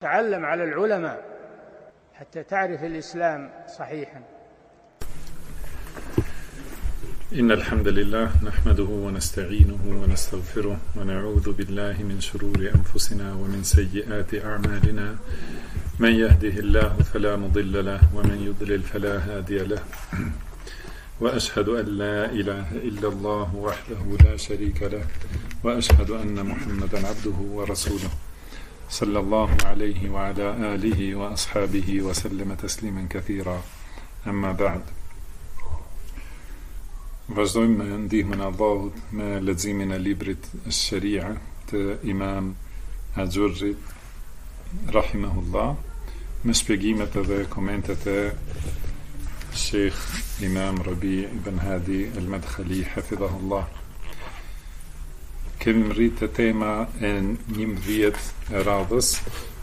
تعلم على العلماء حتى تعرف الإسلام صحيحا. إن الحمد لله نحمده ونستعينه ونستغفره ونعوذ بالله من شرور أنفسنا ومن سيئات أعمالنا. من يهده الله فلا مضل له ومن يضلل فلا هادي له. وأشهد أن لا إله إلا الله وحده لا شريك له وأشهد أن محمدا عبده ورسوله صلى الله عليه وعلى آله وأصحابه وسلم تسليما كثيرا. أما بعد. Vazhdojmë me ndihmën e Allahut me leximin e librit Ash-Sharia të Imam Axhurrit rahimahullah, me shpjegimet dhe komentet e Sheikh Imam Rabi' ibn Hadi al-Madkhali hafidhahullah. Kemi mritë të tema e 11 e radhës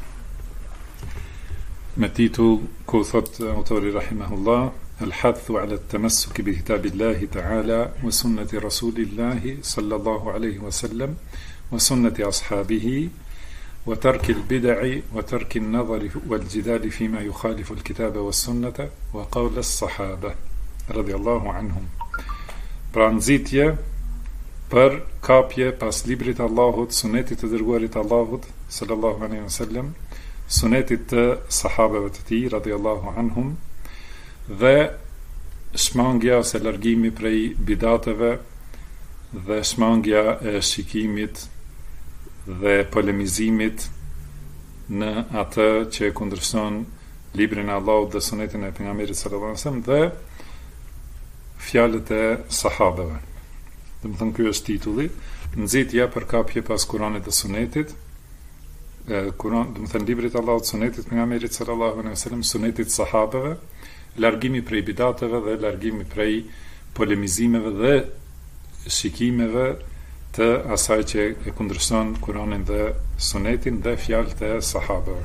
me titull ku thot autori rahimahullah: الحث على التمسك بكتاب الله تعالى وسنة رسول الله صلى الله عليه وسلم وسنة أصحابه وترك البدع وترك النظر والجدال فيما يخالف الكتاب والسنة وقول الصحابة رضي الله عنهم. Pra nxitje për kapje pas librit Allahut, sunetit të dërguarit Allahut sallallahu alaihi wasallam, sunetit të sahabeve të tij radhiyallahu anhum, dhe shmangja ose largimi prej bidateve dhe shmangja e shikimit dhe polemizimit në atë që kundërshton librin e Allahut dhe sunetin e pejgamberit sallallahu alaihi wasallam dhe fjalët e sahabeve. Domethënë ky është titulli, nxitja për kapje pas Kuranit dhe Sunetit. Kurani, domethënë librit të Allahut, sunetit të pejgamberit sallallahu alaihi wasallam, sunetit sahabeve, largimi prej bidateve dhe largimi prej polemizimeve dhe shikimeve të asaj që e kundërshton Kuranin dhe Sunetin dhe fjalët e sahabeve.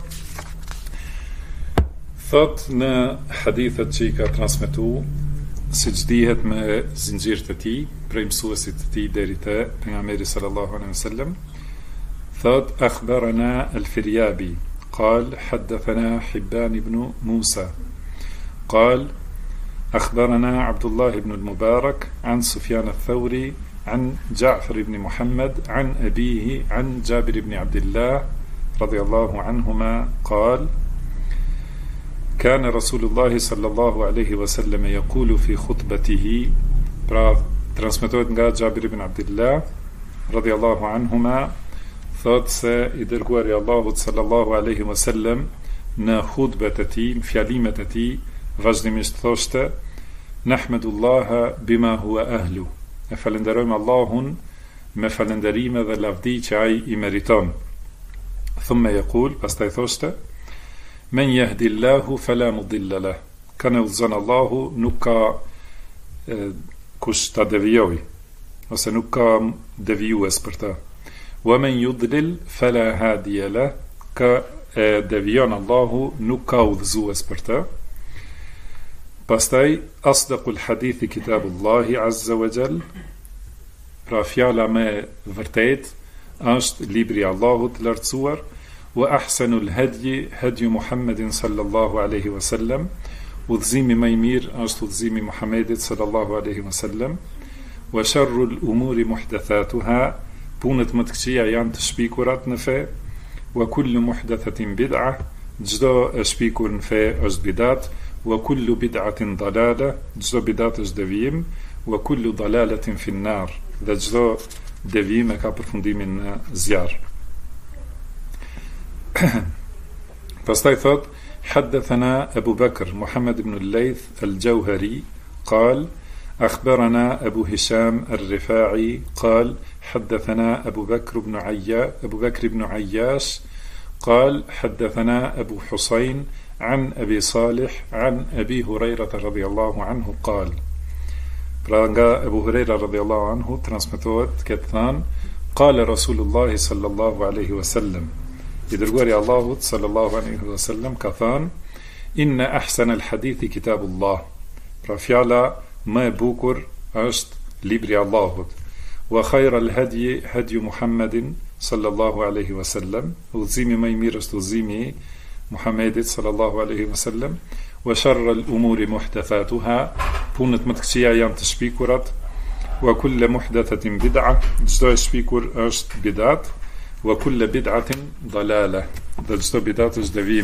Thot në hadithet që I ka transmetuar, siç dihet me zinxhir të tij, prej mësuesit të tij deri te pejgamberi sallallahu alaihi wasallam, thot: akhbarana al-Firyabi قال حدثنا حبان بن موسى قال أخبرنا عبد الله بن المبارك عن سفيان الثوري عن جعفر بن محمد عن أبيه عن جابر بن عبد الله رضي الله عنهما قال كان رسول الله صلى الله عليه وسلم يقول في خطبته. Pra transmetohet nga Jabir ibn Abdullah radhiyallahu anhuma, thot se I dërguari Allahut sallallahu alaihi wasallam në hutbet e tij, në fjalimet e tij, vazhdimisht thoshte: Nahmedullaha bima huwa ahlu. E falenderojmë Allahun me falenderime dhe lavdi që ai I meriton. Thumma yaqul, pastaj thoshte: Men yahdillahu fala mudilla lah. Kanë udhëzon Allahu, nuk ka kush ta devijoj, ose nuk ka devijues për ta. Wa men yudlil fala hadiya lah. Ka devijon Allahu, nuk ka udhëzues për ta. Pastaj asdaqul hadithi kitabullahi azza wa jall. Pra fjala me vërtet është libri I Allahut lartësuar. Wa ahsanul hadyi hadyu Muhammedin sallallahu alaihi wasallam. Udhëzimi më I mirë është udhëzimi I Muhamedit sallallahu alaihi wasallam. Wa sharrul umuri muhdathatuha. Punët më të këqija janë të shpikurat në fe. Wa kullu muhdathatin bid'ah. Çdo e shpikur në fe është bidat. Wa kullu bid'atin dalala. Çdo bidat është devijim. Wa kullu dalalatin fi an-nar. Dhe çdo devijim e ka përfundimin në zjarr. Pastaj thot: Haddathana Abu Bakr Muhammad ibn al-Layth al-Jawhari قال أخبرنا أبو هشام الرفاعي قال حدثنا أبو بكر بن عياش قال حدثنا أبو حسين عن أبي صالح عن أبي هريرة رضي الله عنه قال. Pra nga Abu Huraira radhiyallahu anhu transmetohet këtë thënë: قال رسول الله صلى الله عليه وسلم. I dërguari Allahut sallallahu alaihi wasallam ka thënë: Inna ahsana al-hadithi kitabullah. Pra fjala më e bukur është libri I Allahut. Wa khayra al-hadyi hadyu Muhammedin sallallahu alaihi wasallam, udhëzimi më i mirë është udhëzimi i Muhamedit sallallahu alaihi wasallam, wa sharra al-umuri muhdathatuha, punët më të këqija janë të shpikurat, wa kullu muhdathatin bid'a, çdo e shpikur është bidat, wa kullu bid'atin dalala, dhe çdo bidat është devijim.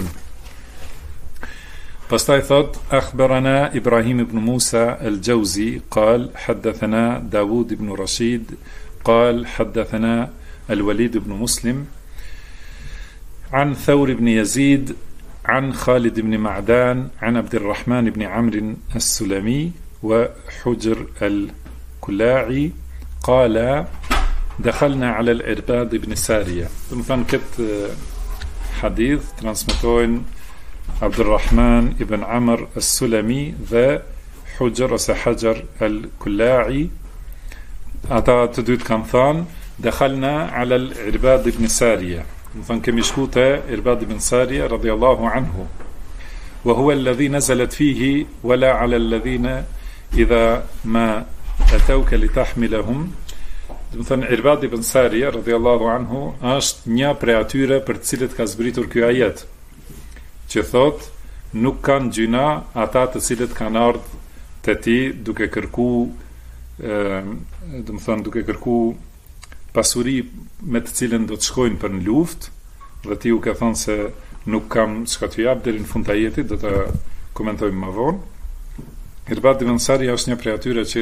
Pastaj thot, akhbarana Ibrahim ibn Musa al-Jawzi, قال حدثنا داود ibn Rashid, قال حدثنا الوليد بن مسلم عن ثور بن يزيد عن خالد بن معدان عن عبد الرحمن بن عمرو السلمي وحجر الكلاعي قال دخلنا على العرباض بن سارية. ثم كت حديث ترانسميتوين عبد الرحمن بن عمرو السلمي ذا حجر حجر الكلاعي. ata të dytë kanë thënë dakhalna ala al-Irbad ibn Sariya, do të thonë kemi shkuar te Irbad ibn Sariya radhiyallahu anhu, wa huwa alladhi nazalat fihi wala ala alladhina idha ma atawka litahmilahum. Do të thonë Irbad ibn Sariya radhiyallahu anhu është një prej atyre për të cilët ka zbritur ky ajet, që thot nuk kanë gjuna ata të cilët kanë ardhur te ti duke kërkuar do të thonë duke kërkuar pasuri me të cilën do të shkojnë për në luftë, dhe ti u ka thënë se nuk kam çka t'ju jap deri në fund të ajetit, do ta komentojmë më vonë. Irbad ibn Sariya është një prej atyre që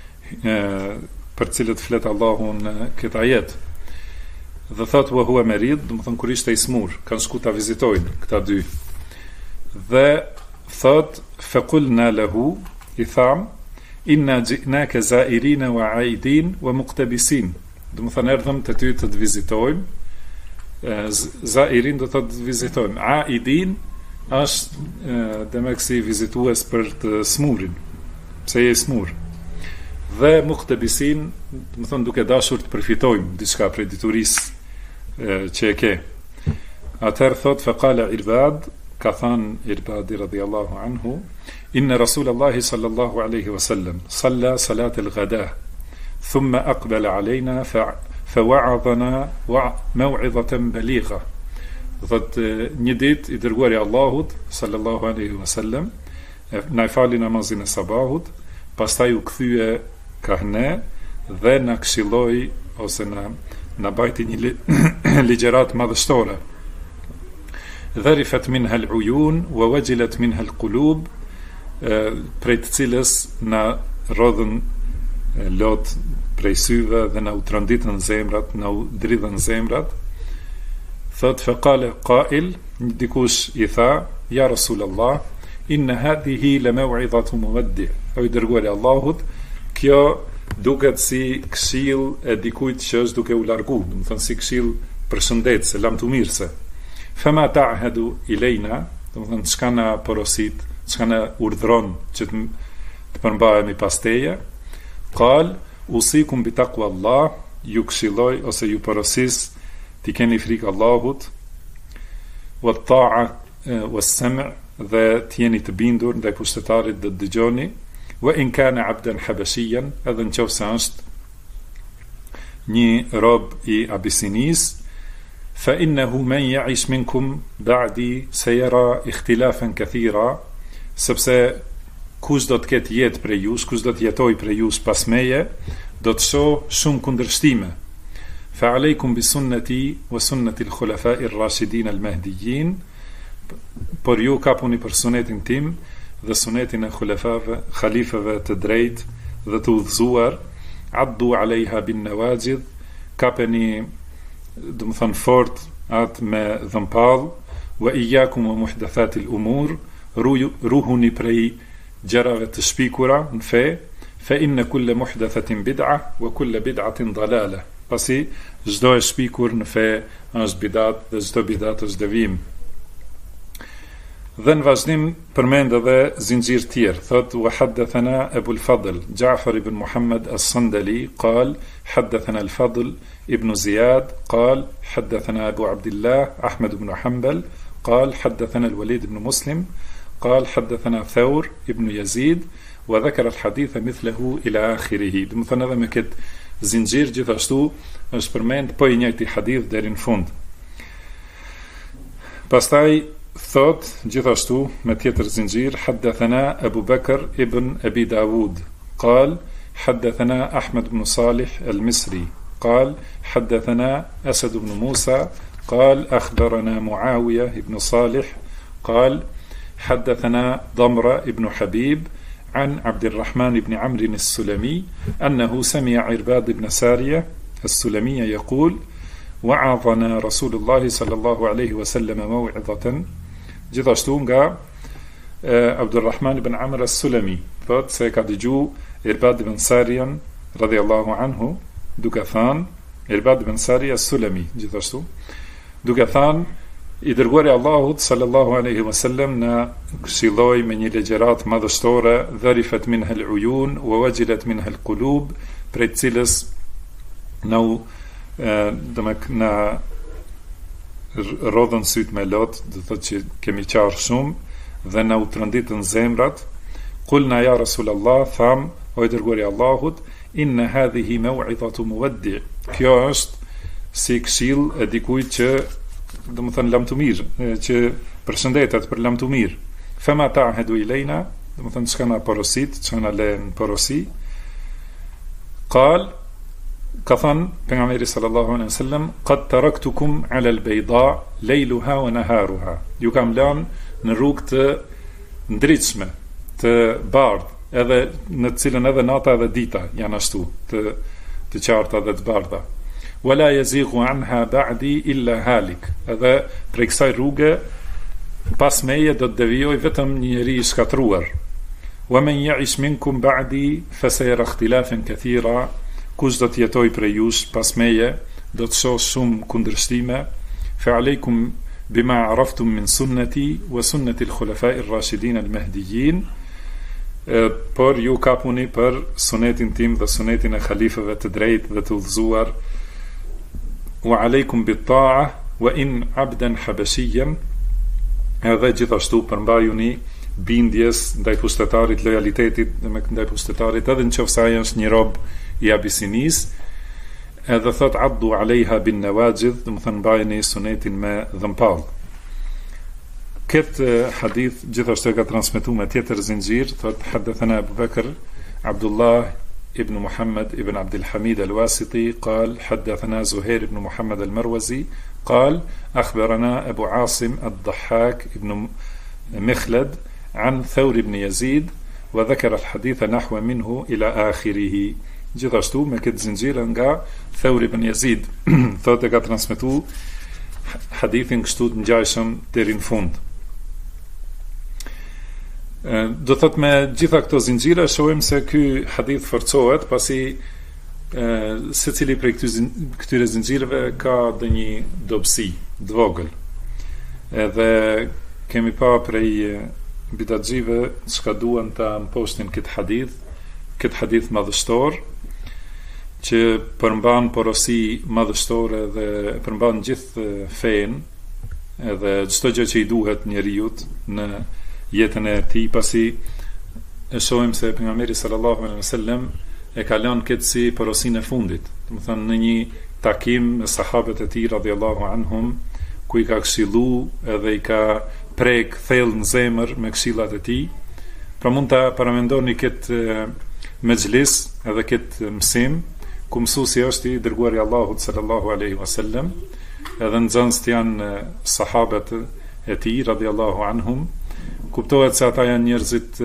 për cilët flet Allahu në këtë ajet. Dhe thot wa huwa marid, do të thonë kur ishte i smur, kanë shku ta vizitojnë këta dy. Dhe thot faqulna lahu, i tham inna ji'naka za'irina wa 'aidin wa muqtabisin. Do të thonë erdhëm te ty të të vizitojmë. Zairin do të të vizitojmë. 'Aidin është demek si vizitues për të smurin, pse je smur. Dhe muqtabisin, do të thonë duke dashur të përfitojmë diçka prej diturisë që e ke. Atëherë thot faqala Irbad, ka thënë Irbadi radhiyallahu anhu, inna Rasulallahi sallallahu alaihi wasallam salla salat al-ghada thumma aqbala alayna fawa'adana maw'izatan baligha. Thot një ditë i dërguari i Allahut sallallahu alaihi wasallam na fali namazin e sabahut, pastaj u kthye kahne dhe na këshilloi ose na bajti një ligjërat madhështore. Dharifat minha al-uyun wa wajilat minha al-qulub, prej të cilës na rodhën lot prej syve dhe na u tronditën zemrat, na u dridhën zemrat. Thot faqala qail, dikush i tha, ja Rasulallah, inna hadhihi la maw'izatu muwaddi. O i dërguari Allahut, kjo duket si këshill e dikujt që është duke u largu, do të thonë si këshill përshëndetëse, lamtumirëse. Fama ta'hadu ilejna, do të thonë çka na porosit, çka na urdhron që të përmbahemi pas teje. Qal usikum bi taqwa Allah, ju këshilloj ose ju porosis ti keni frikë Allahut, wa ta'a wa sam' dhe të jeni të bindur ndaj pushtetarit dhe të dëgjoni, wa in kana 'abdan habashiyan, edhe nëse është një rob i Abisinis, fa innahu man ya'ish minkum ba'di sayara ikhtilafan kathira, sepse kush do të ketë jetë prej jush, kush do të jetojë prej jush pas meje, do të shoh shumë kundërshtime. Fa alaykum bi sunnati wa sunnati al-khulafa'i ar-rashidin al-mahdiyyin, por ju kapuni për sunetin tim dhe sunetin e khalifëve të drejtë dhe të udhëzuar. Addu alejha bin nawajid, kapeni, do të thonë fort atë me dhëmpall. Wa iyyakum wa muhdathatil umur, ruhuni prej gjërave të shpikura në fe. Fa inna kulla muhdathatin bid'a wa kulla bid'atin dalala. Pasi çdo e shpikur në fe është bidat dhe çdo bidat është devijim. Dhe në vazhdim përmend edhe zinxhir tjerë. Thot wa haddathana Abu al-Fadl Ja'far ibn Muhammad as-Sandali qal haddathana al-Fadl ibn Ziyad qal haddathana Abu Abdullah Ahmad ibn Hanbal qal haddathana al-Walid ibn Muslim qal haddathana Thawr ibn Yazid wa dhakara al-hadith mithlahu ila akhirih. Do të thonë edhe me këtë zinxhir gjithashtu është përmend po I njëjti hadith deri në fund. Pastaj thot gjithashtu me tjetër zinxhir, haddathana Abu Bakr ibn Abi Dawud قال حدثنا أحمد بن صالح المصري قال حدثنا أسد بن موسى قال أخبرنا معاوية بن صالح قال حدثنا ضمرة بن حبيب عن عبد الرحمن بن عمرو السلمي أنه سمع عرباد بن سارية السلمي يقول وعظنا رسول الله صلى الله عليه وسلم موعظة. Gjithashtu nga Abdulrahman ibn Amr as-Sulami thot se ka dëgju Irbad ibn Sarijan radhiyallahu anhu duke thënë, Irbad ibn Sari as-Sulami gjithashtu duke thënë, I dërguari Allahut sallallahu alaihi wasallam na këshilloi me një legjerat madhështore, dharifat minha al-uyun wa wajilat minha al-qulub, prej cilës na rodhën syt me lot, do thotë që kemi qarë shumë dhe na u tronditën zemrat. Qulna ya Rasulallah, tham o I dërguari Allahut, inna hadhihi maw'idhatu muwaddi. Kjo është si këshill e dikujt që do të thënë lamtumir, që përshëndetet për lamtumir. Fema ta'hedu ilejna, do të thënë çka na porosit, çka na lën porosi. Qal, ka thënë pejgamberi sallallahu alaihi wasallam, qad taraktukum ala al-bayda layluha wa naharuha. Ju kam lënë në rrugë të ndritshme, të bardhë, edhe në të cilën edhe nata edhe dita janë ashtu, të qarta dhe të bardha. Wala yazighu anha ba'di illa halik. Edhe prej kësaj rruge pas meje do të devijoj vetëm një njeri I shkatruar. Wa man ya'ish minkum ba'di fasayara ikhtilafan kathira. Kush do të jetoj prej jush pas meje do të shoh shumë kundërshtime. Fa alaykum bima araftum min sunnati wa sunnati al-khulafa'i ar-rashidin al-mahdiyyin. Por ju kapuni për sunetin tim dhe sunetin e khalifëve të drejtë dhe të udhëzuar. Wa alaykum bit-ta'a wa in 'abdan habashiyan. Edhe gjithashtu përmbajuni bindjes ndaj pushtetarit, lojalitetit ndaj pushtetarit, edhe nëse ai është një rob I Abisinis. Edhe thot addu alejha bin nawajid, do të thënë mbajeni sunetin me dhëmpall. Këtë hadith gjithashtu ka transmetuar me tjetër zinxhir, thot hadathana Abu Bakr Abdullah ابن محمد ابن عبد الحميد الواسطي قال حدثنا زهير بن محمد المروزي قال أخبرنا أبو عاصم الضحاك ابن مخلد عن ثور بن يزيد وذكر الحديث نحو منه إلى آخره. Gjithashtu me këtë zinxhir nga Thawr ibn Yazid thotë ka transmetuar hadithin kështu të ngjashëm deri në fund. Do thot me gjitha këto zinxhira shohim se ky hadith forcohet pasi secili prej këtyre zinxhireve ka ndonjë dobësi të vogël. Edhe kemi pa prej bidatxive çka duan ta mposhtin këtë hadith madhështor që përmban porosi madhështore dhe përmban gjithë fen edhe çdo gjë që I duhet njeriu në jetën e tij, pasi e shohim se pejgamberi sallallahu alaihi wasallam e ka lënë këtë si porosinë e fundit, do të thënë në një takim me sahabët e tij radhiyallahu anhum, ku I ka këshilluar edhe I ka prek thellë në zemër me këshillat e tij. Pra mund ta paramendoni këtë mexhlis edhe këtë mësim ku mësuesi është I dërguari Allahut sallallahu alaihi wasallam, edhe nxënësit janë sahabët e tij radhiyallahu anhum. Kuptohet se ata janë njerëzit,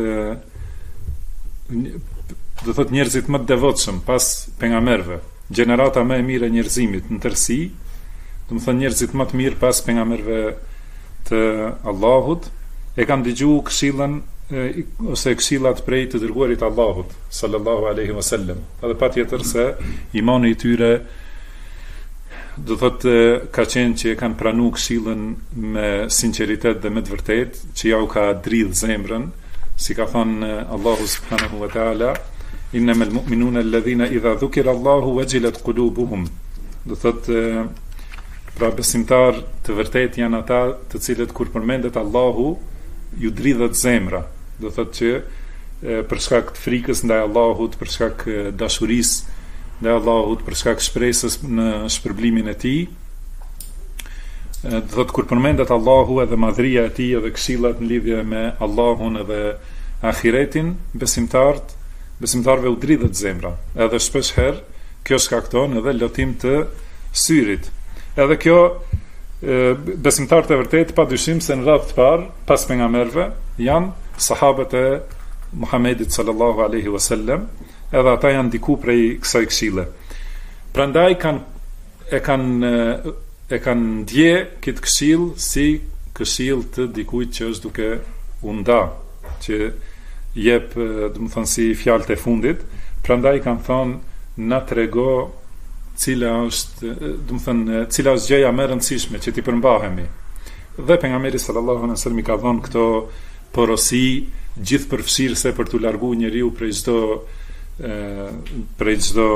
do thot njerëzit më të devotshëm pas pejgamberëve, gjenerata më e mirë e njerëzimit në tërësi, do të thonë njerëzit më të mirë pas pejgamberëve të Allahut, e kanë dëgjuar këshillën ose këshillat prej të dërguarit Allahut sallallahu alaihi wasallam. Edhe patjetër se imani I tyre do thot ka qenë që kanë pranuar këshillën me sinqeritet dhe me të vërtetë, që ja u ka dridh zemrën, si ka thënë Allahu subhanahu wa taala, innamal mu'minuna alladhina idha dhukira Allahu wajilat qulubuhum. Do thot pra besimtar të vërtetë janë ata të cilët kur përmendet Allahu ju dridhet zemra. Do thot që për shkak të frikës ndaj Allahut, për shkak dashurisë dhe Allahut për shkak shpresës në shpërblimin e tij. Do thotë kur përmendet Allahu edhe madhëria e tij edhe këshillat në lidhje me Allahun edhe ahiretin, besimtarëve u dridhet zemra. Edhe shpesh herë kjo shkakton edhe lotim të syrit. Edhe kjo besimtarët e vërtet padyshim se në radhë të parë pas pejgamberëve janë sahabët e Muhamedit sallallahu alaihi wasallam, edhe ata janë diku prej kësaj këshille. Prandaj e kanë ndje këtë këshill si këshill të dikujt që është duke u nda, që jep, domethënë si fjalët e fundit. Prandaj kanë thonë na trego cila është, domethënë cila është gjëja më e rëndësishme që ti përmbahemi. Dhe pejgamberi sallallahu alaihi wasallam i ka dhënë këto porosi gjithë përfshirëse për t'u larguar njeriu prej çdo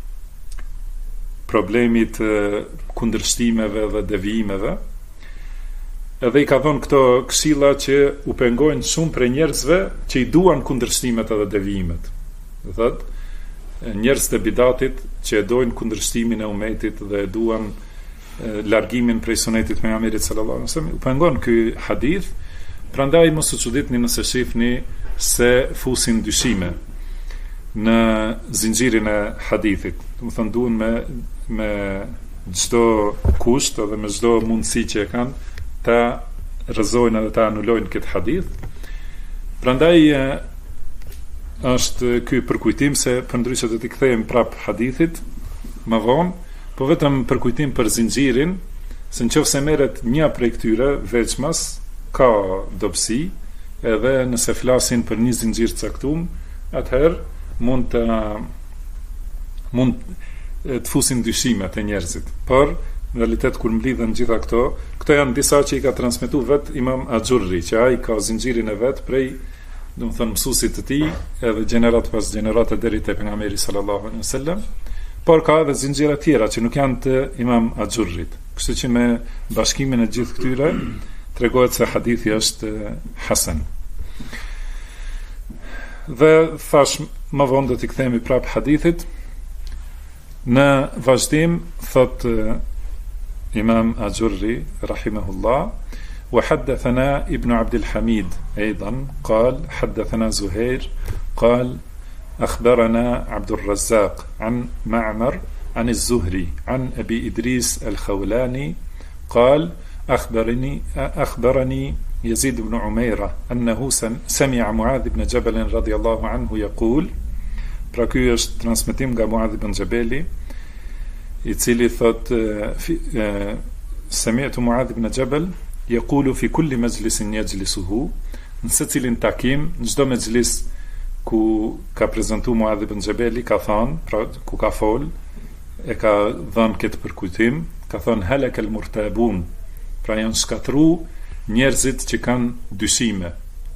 problemit kundërshtimeve dhe devijimeve. Edhe i ka dhënë këto këshilla që u pengojnë shumë prej njerëzve që i duan kundërshtimet edhe devijimet. Do thotë njerëz të bidatit që e dojnë kundërshtimin e umetit dhe e duan largimin prej sunetit pejgamberit sallallahu alaihi wasallam. U pengon ky hadith. Prandaj mos u çuditni nëse shihni se fusin dyshime në zinxhirin e hadithit. Do të thonë duan me çdo kusht edhe me çdo mundësi që e kanë ta rrezojnë edhe ta anulojnë këtë hadith. Prandaj është ky përkujtim se përndryshe do t'i kthehemi prap hadithit më vonë, po vetëm përkujtim për zinxhirin, se nëse merret një prej këtyre veçmas ka dobësi, edhe nëse flasin për një zinxhir të caktuar, atëherë mund të fusin dyshime të njerëzit. Por në realitet kur mblidhen gjitha këto janë disa që i ka transmetuar vet Imam Axhurri, që ai ka zinxhirin e vet prej, domethënë mësuesit të tij, edhe gjenerat pas gjenerate deri te pejgamberi sallallahu alaihi wasallam. Por ka edhe zinxhira të tjera që nuk janë të Imam Axhurrit. Kështu që me bashkimin e gjithë këtyre tregohet se hadithi është hasan. Dhe thash më vonë do t'i kthehemi prap hadithit. Në vazhdim thot Imam Axhurri rahimahullah: وحدثنا ابن عبد الحميد أيضا قال حدثنا زهير قال أخبرنا عبد الرزاق عن معمر عن الزهري عن أبي إدريس الخولاني قال أخبرني يزيد بن عميرة أنه سمع معاذ بن جبل رضي الله عنه يقول. Pra ky është transmetim nga Muadh ibn Jabali, i cili thot sami'tu Muadh ibn Jabal yaqulu fi kulli majlisin yajlisuhu, në secilin takim, në çdo mexhlis ku ka prezantuar Muadh ibn Jabali, ka thënë, pra ku ka fol, e ka dhënë këtë përkujtim, ka thënë halakal murtabun, pra janë shkatru njerëzit që kanë dyshime.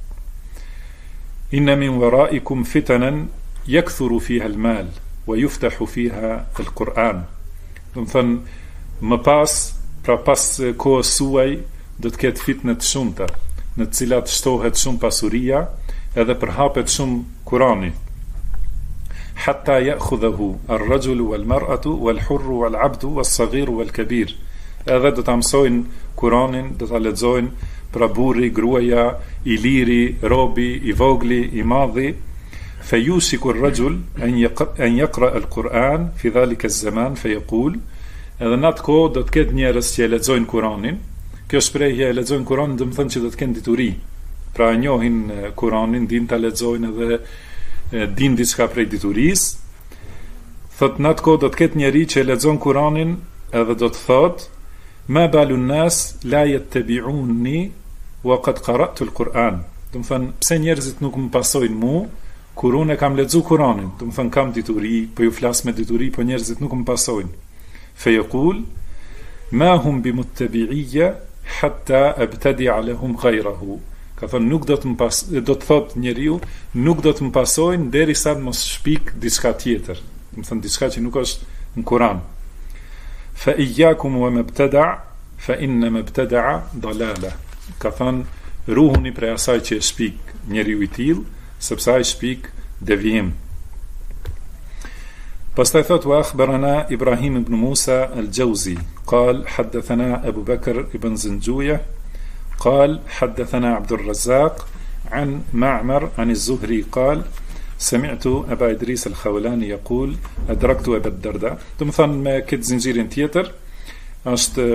Inna min waraikum fitanan yakthuru fiha al-mal wa yuftahu fiha al-Quran. Do të thënë më pas, pra pas kohës suaj, do të ketë fitnë të shumta, në të cilat shtohet shumë pasuria edhe përhapet shumë Kurani. Hatta ya'khudhahu ar-rajulu wal-mar'atu wal-hurru wal-'abdu was-saghiru wal-kabir. Edhe do ta mësojnë Kuranin, do ta lexojnë pra burri, gruaja, i liri, robi, i vogli, i madhi. Fayusiku ar-rajul an yaqra al-Quran fi dhalika az-zaman fayaqul. Edhe në atë kohë do të ketë njerëz që e lexojnë Kuranin. Kjo shprehje e lexojnë Kuranin do të thonë që do të kenë dituri. Pra njohin Kuranin, din ta lexojnë edhe din diçka prej diturisë. Thot në atë kohë do të ketë njeri që e lexon Kuranin edhe do të thotë: ma balun nas la yattabi'uni wa qad qara'tu al-Quran. Do të thonë pse njerëzit nuk më pasojnë mua kur unë kam lexuar Kuranin. Do të thonë kam dituri, po ju flas me dituri, po njerëzit nuk më pasojnë. Fayaqul ma hum bimuttabi'iyya hatta abtadi'a lahum ghayrahu. Ka thënë nuk do të thotë njeriu, nuk do të më pasojnë derisa të mos shpik diçka tjetër. Do të thonë diçka që nuk është në Kuran. Fa iyyakum wa mabtada' fa inna mabtada'a dalala. Ka thënë ruhuni prej asaj që shpik njeriu i tillë, sepse ai shpik devijim. Pastaj thot wa akhbarana Ibrahim ibn Musa al-Jawzi قال حدثنا أبو بكر ibn Zinjuya قال حدثنا عبد الرزاق عن معمر عن الزهري قال سمعت أبا إدريس الخولاني يقول أدركت أبا الدرداء. Do të thonë me këtë zinxhirin tjetër është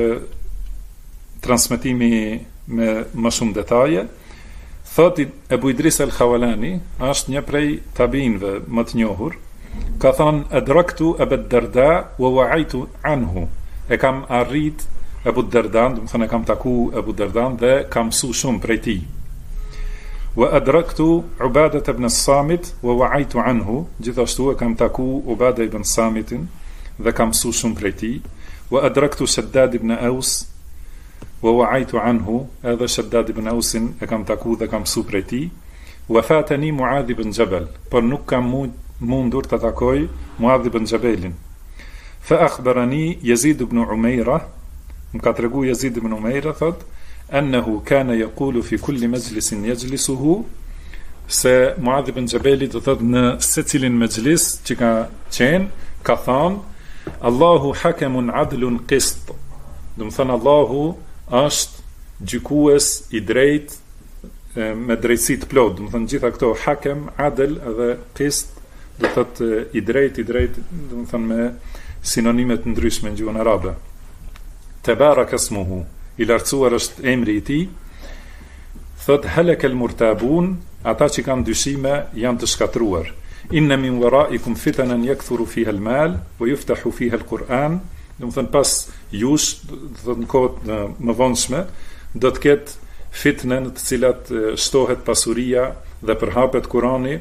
transmetimi me më shumë detaje. Thot Abu Idris al-Khawalani është një prej tabiinëve më të njohur. Ka thënë adraktu Abu Darda wa wa'aytu anhu. E kam arrit Abu Darda, do të thonë kam taku Abu Darda dhe kam mësuar shumë prej tij. Wa adraktu Ubadah ibn as-Samit wa wa'aytu anhu. Gjithashtu e kam taku Ubadah ibn Samitin dhe kam mësuar shumë prej tij. Wa adraktu Shaddad ibn Aus wa wa'aytu anhu. Edhe Shaddad ibn Ausin e kam taku dhe kam mësuar prej tij. Wa fatani Muadh ibn Jabal, por nuk kam mundur të takoj Muadh ibn Jabalin. Fa akhbarani Yazid ibn Umayra, më ka tregu Yazid ibn Umayra thot أنه كان يقول في كل مجلس يجلسه se Muadh ibn Jabali do thot në secilin mexhlis që ka qenë ka thënë Allahu hakamun adlun qist. Do të thënë Allahu është gjykues i drejtë me drejtësi të plot. Do të thënë gjitha këto hakem, adl dhe qist do thot i drejtë, do të thënë me sinonime të ndryshme në gjuhën arabe. Tabarak ismuhu, i lartësuar është emri i tij. Thot halak al murtabun, ata që kanë dyshime janë të shkatruar. Inna min waraikum fitanan yakthuru fiha al mal wa yuftahu fiha al Quran. Do të thënë pas jush, do të në kohët më vonshme, do të ketë fitne në të cilat shtohet pasuria dhe përhapet Kurani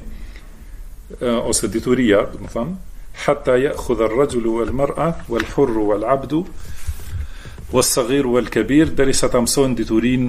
ose dituria, do të thënë, hatta ya'khudha ar-rajulu wal mar'a wal hurru wal 'abdu was-saghir wal kabir, derisa ta mësojnë diturin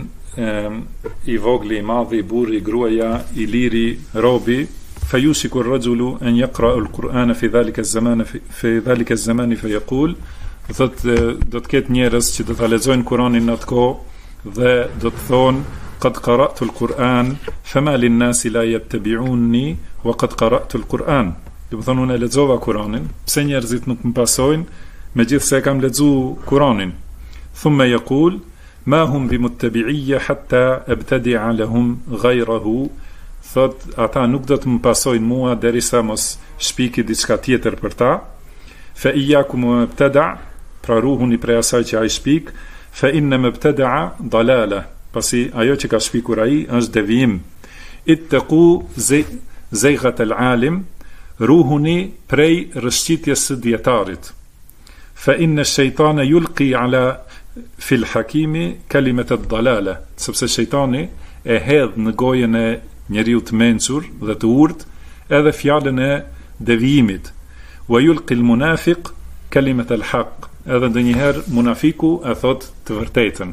i vogli, i madhi, i burri, i gruaja, i liri, robi. Fayushiku ar-rajulu an yaqra al-Qur'ana fi dhalika az-zaman fa yaqul, do të ketë njerëz që do ta lexojnë Kur'anin në atë kohë dhe do të thonë qad qara'tu al-Qur'an fama lin-nasi la yattabi'uni wa qad qara'tu al-Qur'an. Do të thonë unë lexova Kur'anin, pse njerëzit nuk më pasojnë megjithse e kam lexuar Kur'anin. Thumma yaqul ma hum bimuttabi'iyya hatta abtadi'a lahum ghayrahu. Thot ata nuk do të më pasojnë mua derisa mos shpiki diçka tjetër për ta. Fa iyyakum mubtada', pra ruhuni prej asaj që ai shpik. Fa inna mubtada'a dalala, pasi ajo që ka shpikur ai është devijim. Ittaqu zayghat al-alim, ruhuni prej rëshqitjes së dietarit. Fa inna ash-shaytana yulqi ala fil hakimi kalimat ad-dalala, sepse shejtani e hedh në gojën e njeriu të mençur dhe të urt edhe fjalën e devijimit. Wa yulqi al-munafiq kalimat al-haq, edhe ndonjëherë munafiku e thot të vërtetën.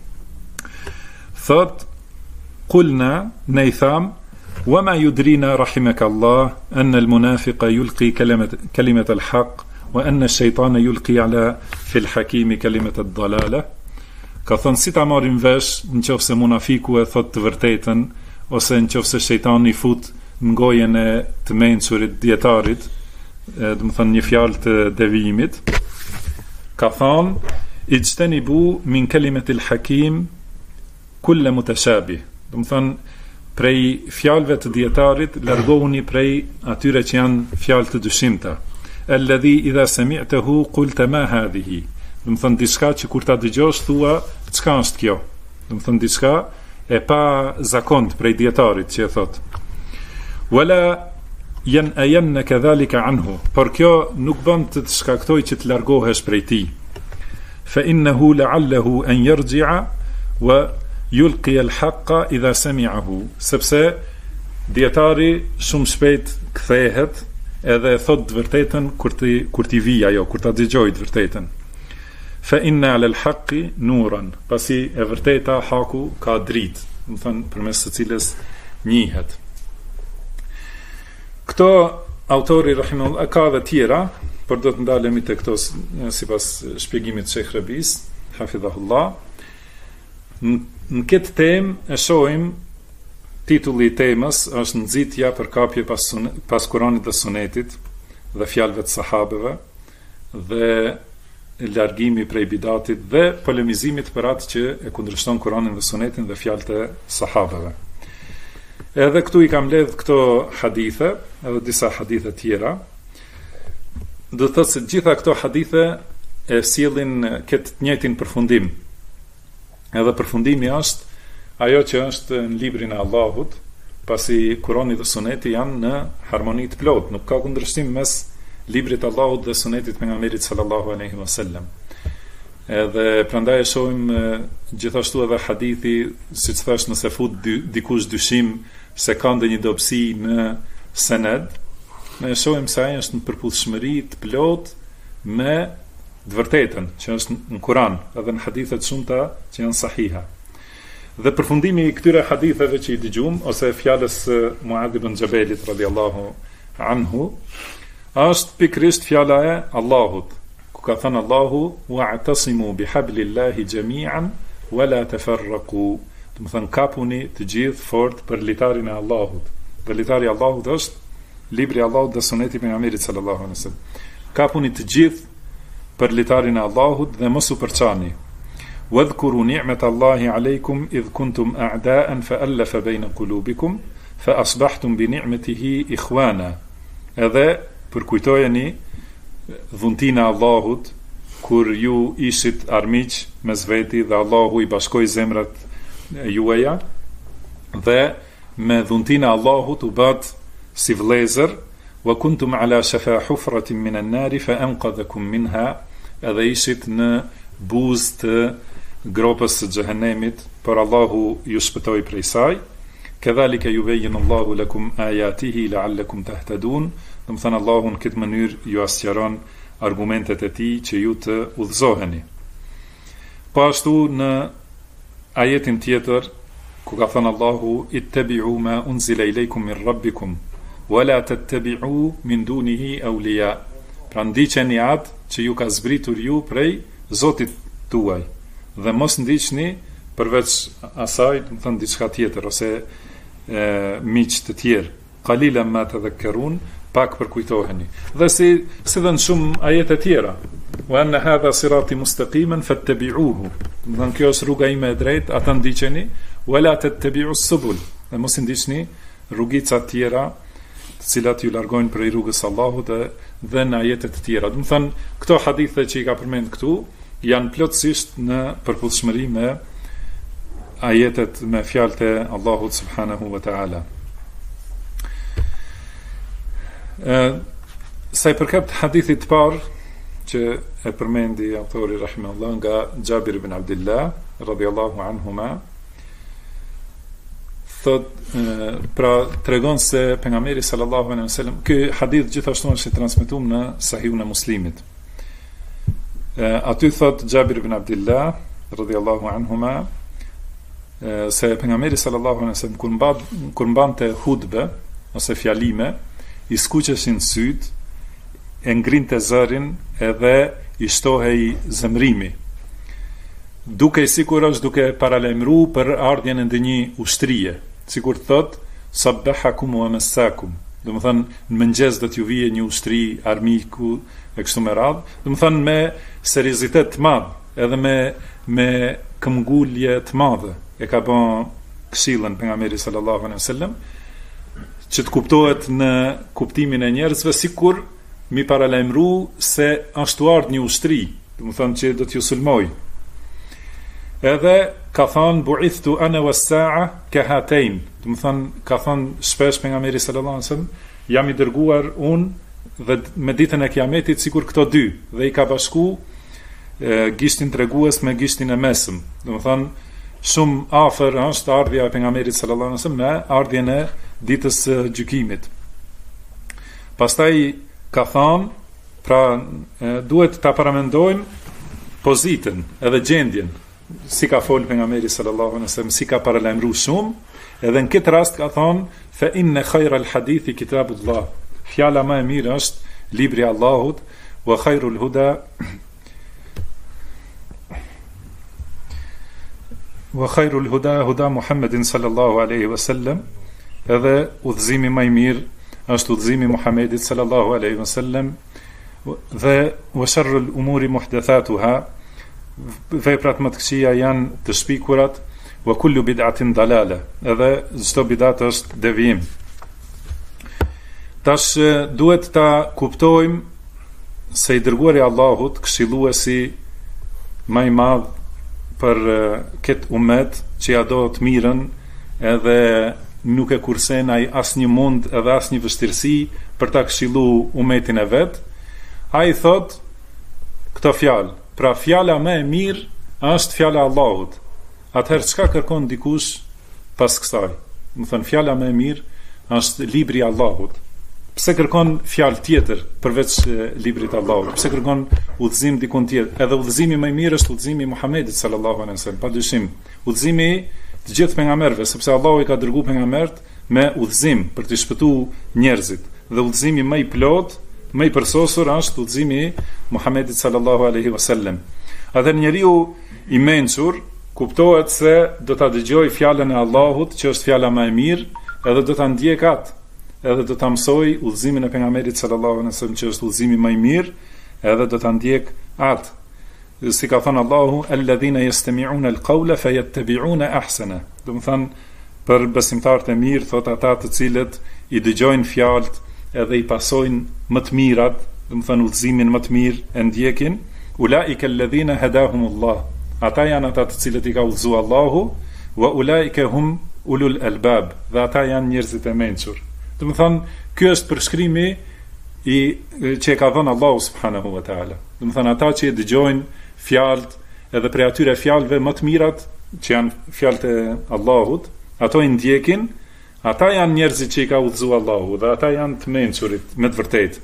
Thot qulna, ne i tham, wa ma yudrina rahimaka Allah anna al-munafiqa yulqi kalimat al-haq wa anna ash-shaytana yulqi ala fil hakimi kalimat ad-dalala. Ka thënë si ta marrim vesh nëse munafiku e thot të vërtetën ose nëse shejtani fut në gojën e të mençurit dietarit, do të thënë një fjalë të devijimit. Ka thënë ijtanibu min kalimatil hakim kull mutashabih. Do të thënë prej fjalëve të dietarit largohuni prej atyre që janë fjalë të dyshimta. Alladhi idha sami'tahu qulta ma hadhihi. Do të thënë diçka që kur ta dëgjosh thua çka është kjo. Do të thënë diçka e pa zakont prej dietarit që e thot. Wala yan'ayanna kadhalika anhu, por kjo nuk bën të shkaktoj që të largohesh prej tij. Fa innahu la'allahu an yarji'a wa yulqi al-haqqa idha sami'ahu, sepse dietari shumë shpejt kthehet edhe thot të vërtetën kur ti vi ajo, kur ta dëgjoj të vërtetën. Fa inna 'ala al-haqqi nuran, pasi e vërteta haku ka dritë, do të thënë përmes së cilës njihet. Këto autori rahimahullah ka dhe tjera, por do të ndalemi te këto sipas shpjegimit të Sheikh Rabis, hafidhahullah. Në këtë temë e shohim titulli i temës është nxitja për kapje pas Kuranit dhe Sunetit, dhe fjalëve të sahabeve dhe largimi prej bidatit dhe polemizimit për atë që e kundërshton Kur'anin dhe Sunetin dhe fjalët e sahabeve. Edhe këtu i kam ledh këto hadithe, edhe disa hadithe tjera. Do të thotë se gjitha këto hadithe e sjellin këtë të njëjtin përfundim. Edhe përfundimi është ajo që është në librin e Allahut, pasi Kurani dhe Suneti janë në harmoni të plotë, nuk ka kundërshtim mes librit të Allahut dhe Sunetit të pejgamberit sallallahu alaihi wasallam. Edhe prandaj e shohim gjithashtu edhe hadithi, siç thash, nëse fut dikush dyshim se ka ndonjë dobësi në sened, ne shohim se ai është në përputhshmëri të plotë me të vërtetën që është në Kur'an, edhe në hadithe të shumta që janë sahiha. Dhe përfundimi i këtyre haditheve që i dëgjum, ose fjalës Muadh ibn Jabalit radhiyallahu anhu, është pikërisht fjala e Allahut, ku ka thënë Allahu: "Wa'tasimu bihablillahi jami'an wa la tafarraqu." Do të thënë kapuni të gjithë fort për litarin e Allahut. Dhe litari i Allahut është libri i Allahut dhe Suneti i pejgamberit sallallahu alaihi wasallam. Kapuni të gjithë për litarin e Allahut dhe mos u përçani. Wadhkuru ni'matallahi alaykum idh kuntum a'da'an fa'alafa bayna qulubikum fa asbahtum bi ni'matihi ikhwana. Edhe përkujtojeni dhuntinë e Allahut kur ju ishit armiq mes veti dhe Allahu i bashkoi zemrat juaja dhe me dhuntinë e Allahut u bat si vëllezër, wa kuntum ala shafa hufratin min an-nar fa anqadhakum minha, edhe ishit në buzë të gropës së xhehenemit, por Allahu ju shpëtoi prej saj. Kadhalika yubayyinu Allahu lakum ayatihi la'allakum tahtadun. Do të thënë Allahu në këtë mënyrë ju asqëron argumentet e tij që ju të udhëzoheni. Po ashtu në ajetin tjetër ku ka thënë Allahu: "Ittabi'u ma unzila ilaykum min rabbikum wa la tattabi'u min dunihi awliya." Pra ndiqeni atë që ju ka zbritur ju prej Zotit tuaj dhe mos ndiqni përveç asaj, do të thënë diçka tjetër ose miq të tjerë. Qalilan ma tadhakkarun, pak përkujtoheni. Dhe si dhe në shumë ajete tjera, wa anna hadha sirati mustaqiman fattabi'uhu. Do të thënë kjo është rruga ime e drejtë, ata ndiqeni, wala tattabi'u subul. Dhe mos ndiqni rrugica të tjera, të cilat ju largojnë prej rrugës së Allahut dhe në ajete të tjera. Do të thënë këto hadithe që i ka përmend këtu janë plotësisht në përputhshmëri me ajetet, me fjalët e Allahut subhanahu wa ta'ala. Sa i përket hadithit të parë që e përmendi autori rahimahullah nga Jabir ibn Abdullah radhiyallahu anhuma, thot pra tregon se pejgamberi sallallahu alaihi wasallam, ky hadith gjithashtu është i transmetuar në Sahihun e Muslimit. Aty thot Jabir ibn Abdullah radhiyallahu anhuma se pejgamberi sallallahu alaihi wasallam kur mbante hutbe ose fjalime, i skuqeshin syt, e ngrinte zërin edhe i shtohej zemrimi, duke sikur është duke paralajmëruar për ardhjen e ndonjë ushtrie, sikur thot sabbahakum wa massakum. Do të thënë në mëngjes do t'ju vije një ushtri armiku e kështu me radhë, do të thënë me seriozitet të madh, edhe me këmbgulje të madhe. E ka bën këshillën pejgamberi sallallahu alaihi wasallam, që të kuptohet në kuptimin e njerëzve sikur mi paralajmëru se ashtu ardh një ushtri, do të thënë që do t'ju sulmoj. Edhe ka thënë bu'ithtu ana was-sa'a kahatayn, do të thënë ka thënë shpesh pejgamberi sallallahu alaihi wasallam, jam i dërguar unë dhe me ditën e Kiametit sikur këto dy, dhe i ka bashku gishtin tregues me gishtin e mesëm. Do të thënë shumë afër është ardhja e pejgamberit sallallahu alaihi wasallam me ardhjen e ditës së gjykimit. Pastaj ka thënë, pra duhet ta paramendojmë pozitën edhe gjendjen, si ka folë pejgamberi sallallahu alaihi wasallam, si ka paralajmëruar shumë, edhe në këtë rast ka thënë fa inna khayra al-hadithi kitabullah. Fjala më e mirë është libri i Allahut, wa khayrul huda huda Muhammedin sallallahu alaihi wasallam, edhe udhëzimi më i mirë është udhëzimi i Muhamedit sallallahu alaihi wasallam, dhe wa sharrul umuri muhdathatuha, veprat më të këqija janë të shpikurat, wa kullu bid'atin dalala, edhe çdo bidat është devijim. Tash duhet ta kuptojmë se i dërguari i Allahut, këshilluesi më i madh për këtë umet që ja do të mirën, edhe nuk e kursen ai asnjë mund edhe asnjë vështirësi për ta këshillu umetin e vet. Ai thot këto fjalë, pra fjala më e mirë është fjala e Allahut. Atëherë çka kërkon dikush pas kësaj? Do thënë fjala më e mirë është libri i Allahut. Pse kërkon fjalë tjetër përveç librit të Allahut? Pse kërkon udhëzim dikun tjetër? Edhe udhëzimi më i mirë është udhëzimi i Muhamedit sallallahu alaihi wasallam, padyshim. Udhëzimi të gjithë pejgamberëve, sepse Allahu i ka dërguar pejgamberët me udhëzim për të shpëtuar njerëzit. Dhe udhëzimi më i plot, më i përsosur është udhëzimi i Muhamedit sallallahu alaihi wasallam. Atë njeriu i mençur kuptohet se do ta dëgjoj fjalën e Allahut, që është fjala më e mirë, edhe do ta ndjek atë, edhe do ta mësoj udhëzimin e pejgamberit sallallahu alaihi wasallam, që është udhëzimi më i mirë, edhe do ta ndjek atë. Si ka thënë Allahu, alladhina yastami'una al-qawla fayattabi'una ahsana. Do të thonë për besimtarët e mirë, thot ata të cilët i dëgjojnë fjalët edhe i pasojnë më të mirat, do të thonë udhëzimin më të mirë e ndjekin. Ulaika alladhina hadahumullah. Ata janë ata të cilët i ka udhëzuar Allahu, wa ulaika hum ulul albab. Dhe ata janë njerëzit e mençur. Do të thonë ky është përshkrimi që e ka dhënë Allahu subhanahu wa taala. Do të thonë ata që i dëgjojnë fjalët, edhe prej atyre fjalëve më të mirat, që janë fjalët e Allahut, ato i ndjekin, ata janë njerëzit që i ka udhëzuar Allahu, dhe ata janë të mençurit me të vërtetë.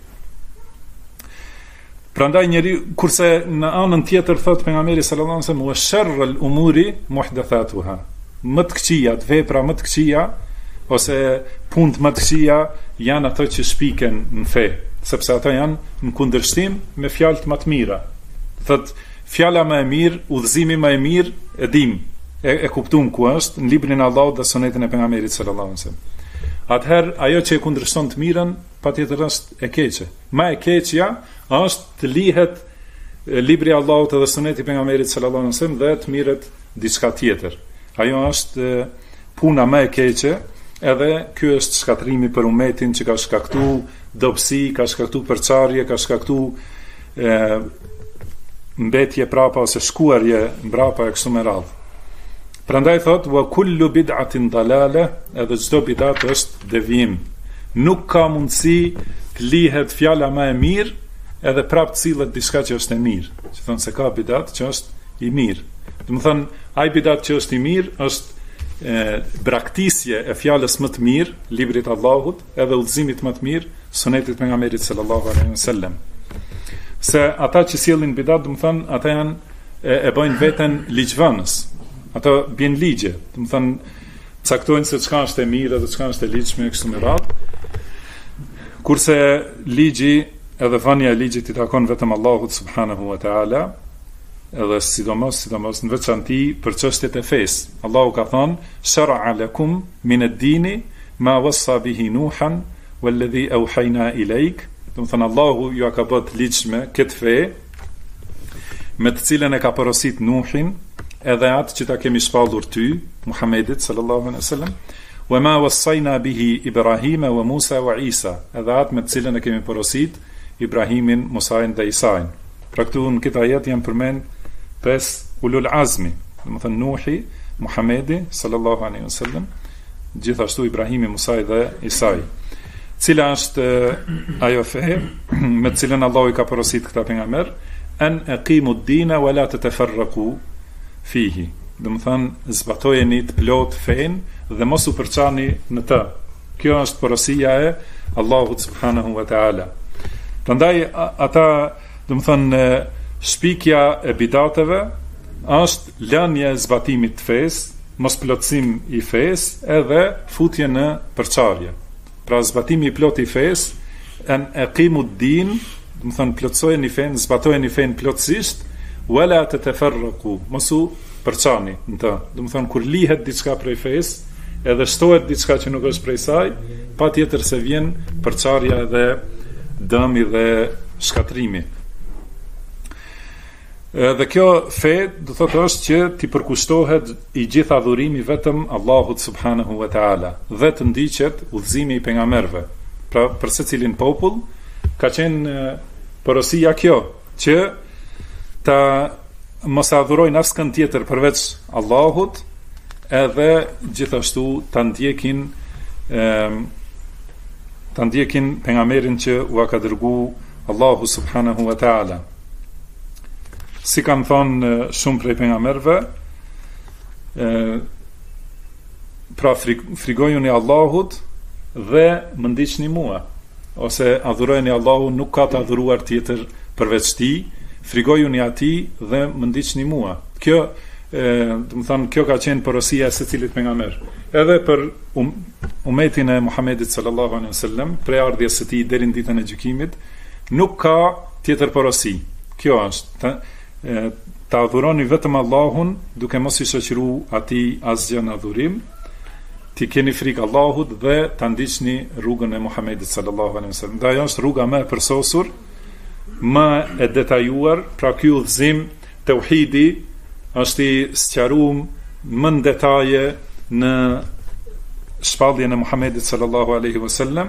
Prandaj kurse në anën tjetër thot pejgamberi sallallahu alaihi wasallam, wa sharrul umuri muhdathatuha. Më të këqijat, vepra më të këqija ose punë më të këqija janë ato që shpiken në fe, sepse ato janë në kundërshtim me fjalët më të mira. Thot fjala më e mirë, udhëzimi më i mirë, e dim, e kuptum ku është në librin e Allahut dhe sunetin e pejgamberit sallallahu alaihi wasallam. Atëherë ajo që e kundërshton të mirën, patjetër është e keqe. Më e keqja është të lihet libri i Allahut dhe suneti i pejgamberit sallallahu alaihi wasallam dhe të mirët diçka tjetër. Ajo është puna më e keqe, edhe ky është shkatrimi për umetin që ka shkaktuar dobësi, ka shkaktuar përçarje, ka shkaktuar mbetje prapa ose shkuarje mbrapa e kështu me radhë. Prandaj thot wa kullu bid'atin dalale, edhe çdo bidat është devijim. Nuk ka mundësi të lihet fjala më e mirë edhe prapë cilët diçka që është e mirë. Që thonë se ka bidat që është i mirë. Do të thonë ai bidat që është i mirë është braktisje e fjalës më të mirë, librit të Allahut, edhe udhëzimit më të mirë, sunetit pejgamberit sallallahu alaihi wasallam. Se ata që sjellin bidat, do të thonë, ata janë e bëjnë veten ligjvënës. Ata bien ligje, do të thonë, caktojnë se çka është e mirë dhe çka është e ligjshme kështu me radhë. Kurse ligji, edhe vënia e ligjit i takon vetëm Allahut subhanahu wa taala, edhe sidomos në veçanti për çështjet e fesë. Allahu ka thënë: "Shar'a lakum min ad-dini ma wassa bihi Nuhan walladhi awhayna ilayk." Do të thënë Allahu ju ka bërë ligjshme këtë fe, me të cilën e ka porosit Nuhin, edhe atë që ta kemi shpallur ty, Muhammedit sallallahu alaihi wasallam, wa ma wassayna bihi Ibrahima wa Musa wa Isa, edhe atë me të cilën e kemi porosit Ibrahimin, Musain dhe Isain. Pra këtu në këtë ajet janë përmend 5 ulul azmi, do të thënë Nuhi, Muhammedi sallallahu alaihi wasallam, gjithashtu Ibrahimi, Musa dhe Isai. Cila është ajo fe me të cilën Allahu i ka porosit këta pejgamber, an aqimu ad-dina wa la tatafarraqu fihi. Do të thënë zbatojeni të plot fen dhe mos u përçani në të. Kjo është porosia e Allahut subhanahu wa taala. Prandaj ata, do të thënë, shpikja e bidateve është lënia e zbatimit të fesë, mos plotësim i fesë, edhe futje në përçarje. Pra zbatimi i plot i fesë, an aqimu ad-din, do të thënë plotësojeni fen, zbatojeni fen plotësisht, wala tatafarraqu, mos u përçani në të. Do të thënë kur lihet diçka prej fesë, edhe shtohet diçka që nuk është prej saj, patjetër se vjen përçarja dhe dëmi dhe shkatrimi. Dhe kjo fe do thotë është që ti përkushtohet i gjithë adhurimi vetëm Allahut subhanahu wa taala dhe të ndiqet udhëzimi i pejgamberëve. Pra për secilin popull ka qenë porosia kjo që ta mos adhurojnë askën tjetër përveç Allahut, edhe gjithashtu ta ndjekin pejgamberin që u ka dërguar Allahu subhanahu wa taala. Si kanë thonë shumë prej pejgamberëve, pra frigojuni Allahut dhe më ndiqni mua, ose adhurojeni Allahun, nuk ka të adhuruar tjetër përveç tij, frigojuni atij dhe më ndiqni mua. Kjo, do të thonë, kjo ka qenë porosia e secilit pejgamber. Edhe për umetin e Muhamedit sallallahu alaihi wasallam, prej ardhjes së tij deri në ditën e gjykimit, nuk ka tjetër porosi. Kjo është ta adhuroni vetëm Allahun duke mos i shoqëruar atij asgjë në adhurim, ti keni frikë Allahut dhe ta ndiqni rrugën e Muhamedit sallallahu alaihi wasallam. Dhe ajo është rruga më e përsosur, më e detajuar, pra ky udhëzim tauhidi është i sqaruar më në detaje në shpalljen e Muhamedit sallallahu alaihi wasallam,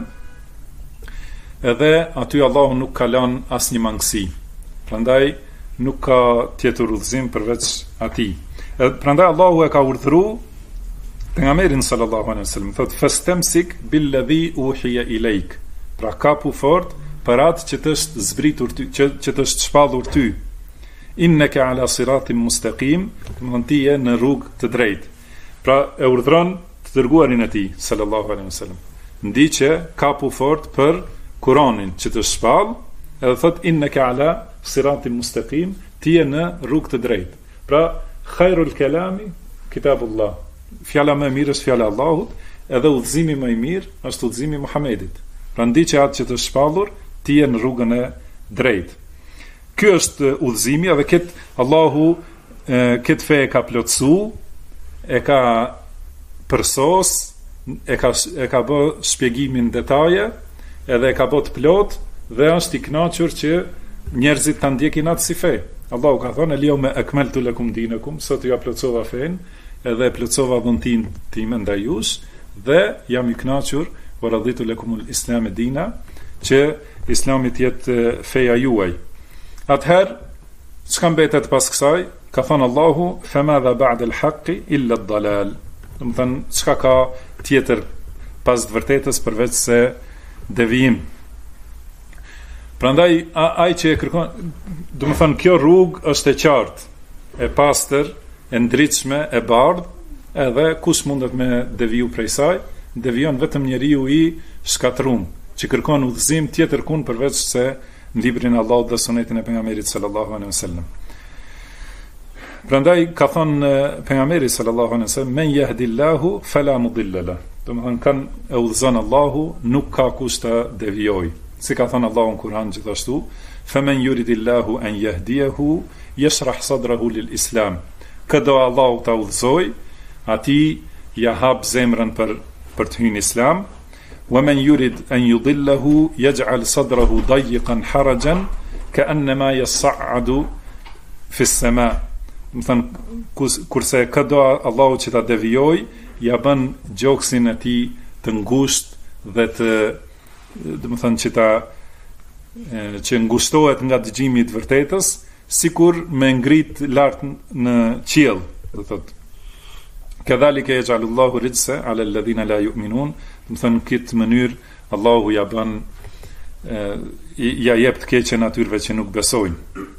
edhe aty Allahu nuk ka lënë asnjë mangësi. Prandaj nuk ka tjetër udhëzim përveç atij. Prandaj Allahu e ka urdhëruar pejgamberin sallallahu alaihi wasallam, thotë fastamsik billadhi uhiya ilaik. Pra kapu fort për atë që të është zbritur ty, që të është shpallur ty. Innaka ala siratin mustaqim, do të ti je në rrugë të drejtë. Pra e urdhron të dërguarin e tij sallallahu alaihi wasallam. Ndiqe kapu fort për Kur'anin që të shpall, edhe thotë innaka ala siratin mustaqim, ti je në rrugë të drejtë. Pra khairul kalami kitabullah. Fjala më e mirë është fjala e Allahut, edhe udhëzimi më i mirë është udhëzimi i Muhamedit. Pra ndiqe atë që të shpallur, ti je në rrugën e drejtë. Ky është udhëzimi, edhe këtë Allahu këtë fe e ka plotësu, e ka përsos, e ka bë shpjegimin detaje, edhe e ka bë të plot, dhe është i kënaqur që njerëzit ta ndjekin atë si fe. Allahu ka thënë el-yawma akmaltu lakum dinakum, sot ju plotësova fen, edhe plotësova dhuntin time ndaj jush, dhe jam i kënaqur wa raditu lakum al-islam dina, që Islami të jetë feja juaj. Atëherë, çka mbetet pas kësaj? Ka thënë Allahu, famadha ba'da al-haqqi illa ad-dalal. Do të thënë, çka ka tjetër pas të vërtetës përveç se devijim. Prandaj ai që e kërkon, do të thënë, kjo rrugë është e qartë, e pastër, e ndritshme, e bardhë, edhe kush mundet me deviju prej saj, devijon vetëm njeriu i shkatrum, që kërkon udhëzim tjetër kun përveç se në librin e Allahut dhe sunetin e pejgamberit sallallahu alaihi wasallam. Prandaj ka thënë pejgamberi sallallahu alaihi wasallam, men yahdillahu fala mudilla lahu. Do të thënë, kan e udhëzon Allahu, nuk ka kush të devijojë. Si ka thënë Allahu në Kur'an gjithashtu, faman yuridillahu an yahdiyahu yashrah sadrahu lil-islam. Këdo Allahu ta udhëzoj, atij ja hap zemrën për të hyrë në Islam. Wa man yurid an yudillahu yaj'al sadrahu dayyqan harajan ka'annama yas'adu fi as-sama'. Do të thënë, kurse këdo Allahu që ta devijoj, ja bën gjoksin e tij të ngushtë dhe të, do të thënë, që ngushtohet nga dëgjimi i të vërtetës, sikur me ngrit lart në qiell, do thotë. Kadhalika yaj'alullahu rijsa 'ala alladhina la yu'minun. Do të thënë, këtë mënyrë Allahu ja bën, ja jep të keqen atyre që nuk besojnë.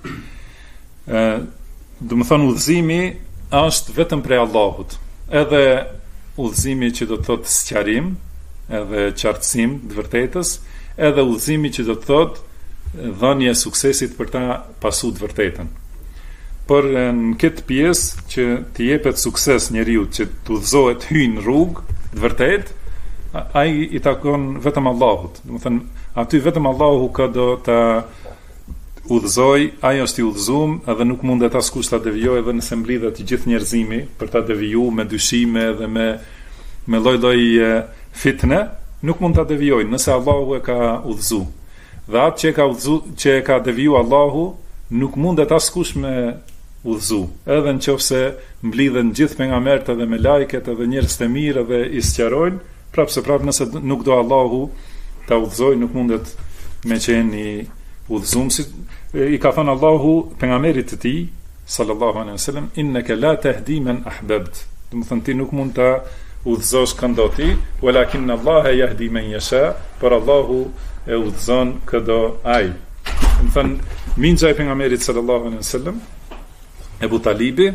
Do të thënë, udhëzimi është vetëm prej Allahut. Edhe udhëzimi që do të thotë sqarim, edhe qartësim të vërtetës, edhe udhëzimi që do të thotë dhënie e suksesit për ta pasu të vërtetën. Por në këtë pjesë që të jepet sukses njeriu që të udhëzohet hyjë në rrugë të vërtetë, ai i takon vetëm Allahut. Do të thënë, aty vetëm Allahu ka do ta udhëzoj, ai është i udhëzuar, edhe nuk mundet askush ta devijojë, edhe nëse mblidhet i gjithë njerëzimi për ta devijuar me dyshime dhe me me lloj-lloj fitne, nuk mund ta devijojnë nëse Allahu e ka udhëzu. Dhe atë që e ka deviju Allahu, nuk mundet askush me udhëzu. Edhe nëse mblidhen gjithë pejgamberët edhe me lajket edhe njerëz të mirë edhe i sqarojnë, prapë nëse nuk do Allahu ta udhëzojë, nuk mundet me qenë i udhëzuar. Si i ka thënë Allahu pejgamberit të tij sallallahu alaihi wasallam, innaka la tahdi man ahbabt. Do të thonë ti nuk mund ta udhëzosh këndo ti, walakin Allah yahdi man yasha, por Allahu e udhëzon këdo ai. Do të thonë minxha e pejgamberit sallallahu alaihi wasallam, Ebu Talibi,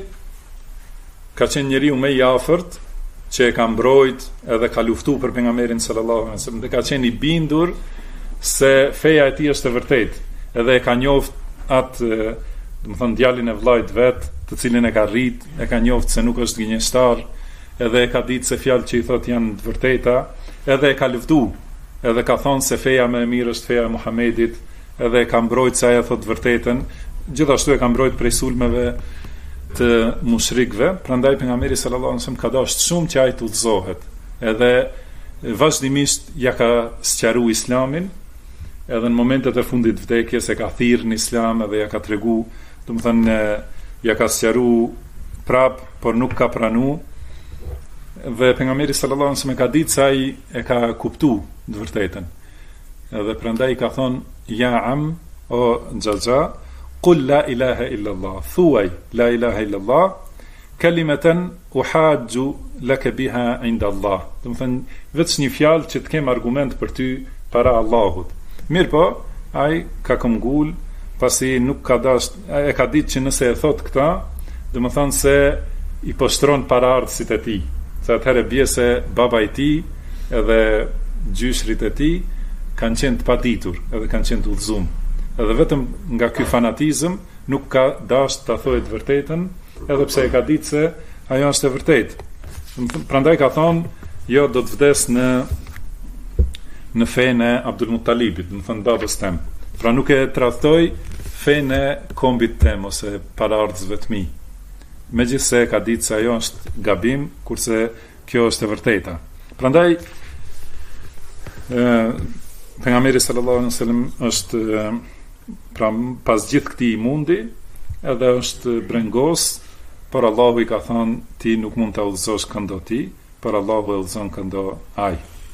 ka qenë njeriu më i afërt që e ka mbrojt edhe ka luftu për pejgamberin sallallahu alaihi wasallam, dhe ka qenë i bindur se feja e tij është e vërtetë, edhe e ka njoft atë, do të thonë djalin e vllajt vet, të cilin e ka rrit, e ka njoft se nuk është gënjeshtar, edhe e ka ditë se fjalët që i thot janë të vërteta, edhe e ka luftu, edhe ka thonë se feja më e mirë është feja e Muhamedit, edhe e ka mbrojt se ajo thot të vërtetën, gjithashtu e ka mbrojt prej sulmeve të mushrikëve. Prandaj pejgamberi sallallahu alajhi wasallam ka dashur shumë që ai të udhëzohet, edhe vazhdimisht ja ka sqaruar islamin, edhe në momentet e fundit vdekjes e ka thirrë në islam edhe ja ka tregu, do të thënë ja ka sqaruar prap, por nuk ka pranuar. Dhe pejgamberi sallallahu alajhi wasallam ka ditë se ai e ka kuptuar të vërtetën. Edhe prandaj ka thonë ja am o xhaxha, qul la ilaha illa Allah, thuaj la ilaha illa Allah, kalimatan uhajju laka biha inda Allah. Do të thënë vetëm një fjalë që të kem argument për ty para Allahut. Mirë po, ai ka këmbgul, pasi nuk ka dash, e ka ditë që nëse e thot këta, do të thonë se i poshtron paraardhësit e tij. Se atëherë bie se baba i tij edhe gjyshrit e tij kanë qenë të paditur, edhe kanë qenë të udhëzuar. Edhe vetëm nga ky fanatizëm nuk ka dash ta thojë të vërtetën, edhe pse e ka ditë se ajo është e vërtetë. Prandaj ka thonë, jo, do të vdes në fenë e Abdul Muttalibit, do të thonë babës tem. Pra nuk e tradhtoi fenë e kombit tem ose paraardhësve të mi. Megjithse ka ditë se ajo është gabim, kurse kjo është e vërteta. Prandaj pejgamberi sallallahu alaihi wasallam është pra pas gjithë këtij mundi, edhe është brengos, por Allahu i ka thënë ti nuk mund ta udhëzosh këndo ti, por Allahu e udhëzon këndo ai.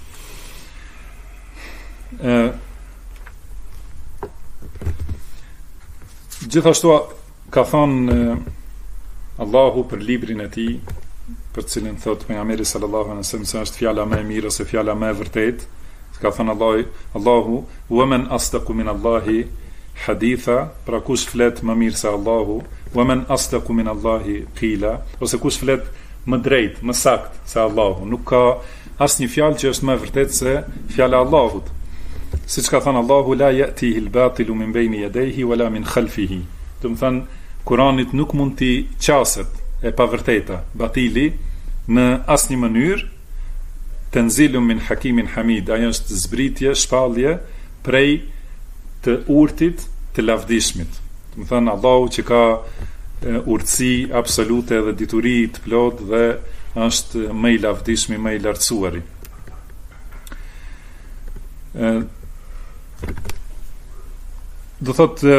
Gjithashtu ka thënë Allahu për librin e tij, për cilin thot pejgamberi sallallahu alaihi wasallam se është fjala më e mirë ose fjala më e vërtetë. Ka thënë Allahu wa man asdaqu min Allahi haditha, pra kush flet më mirë se Allahu, wa man asdaqu min Allahi qila, ose kush flet më drejt, më sakt se Allahu. Nuk ka asnjë fjalë që është më e vërtetë se fjala e Allahut. Siç ka thënë Allahu, la ya'tihi al-batilu min bayni yadayhi wala min khalfihi. Do të thënë Kuranit nuk mund t'i qaset e pavërteta, batili, në asnjë mënyrë, tanzilun min hakimin hamid, ajo është zbritje, shpallje prej të urtit të lavdishmit. Do të thënë Allahu që ka urtësi absolute dhe dituri të plot dhe është më i lavdishmi, më i lartësuari. Do thotë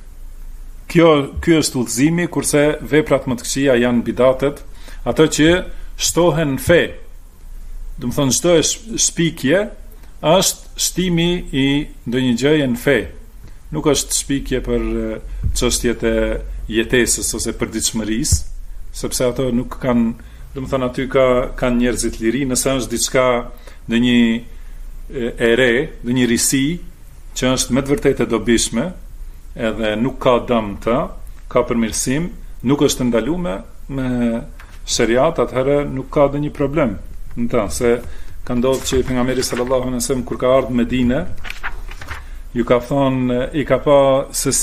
ky është udhëzimi, kurse veprat më të këqija janë bidatet, ato që shtohen në fe. Do të thonë çdo shpikje është shtimi i ndonjë gjëje në fe. Nuk është shpikje për çështjet e jetesës ose për ditëshmërisë, sepse ato nuk kanë, do të thonë aty kanë njerëzit liri, nëse është diçka ndonjë e re, ndonjë risi që është me të vërtetë e dobishme, edhe nuk ka dëm të, ka përmirësim, nuk është ndaluar me shariat, atëherë nuk ka ndonjë problem në të, se ka ndodhur që pejgamberi sallallahu alaihi wasallam kur ka ardhur në Medinë, ju ka thonë, i ka pa se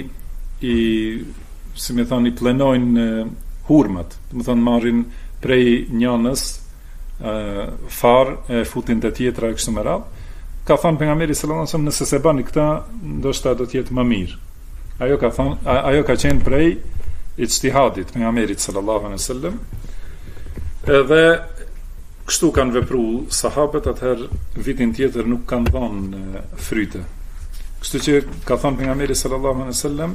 si më thonë, i plenojnë hurmat, do të thonë marrin prej njënës far, e futin të tjetra kështu me radhë. Ka thënë pejgamberi sallallahu alajhi wasallam, nëse se bani këtë, ndoshta do të jetë më mirë. Ajo ka qenë prej ijtihadit pejgamberit sallallahu alajhi wasallam. Edhe kështu kanë vepruar sahabët, atëherë vitin tjetër nuk kanë dhënë fryte. Kështu që ka thënë pejgamberi sallallahu alaihi wasallam,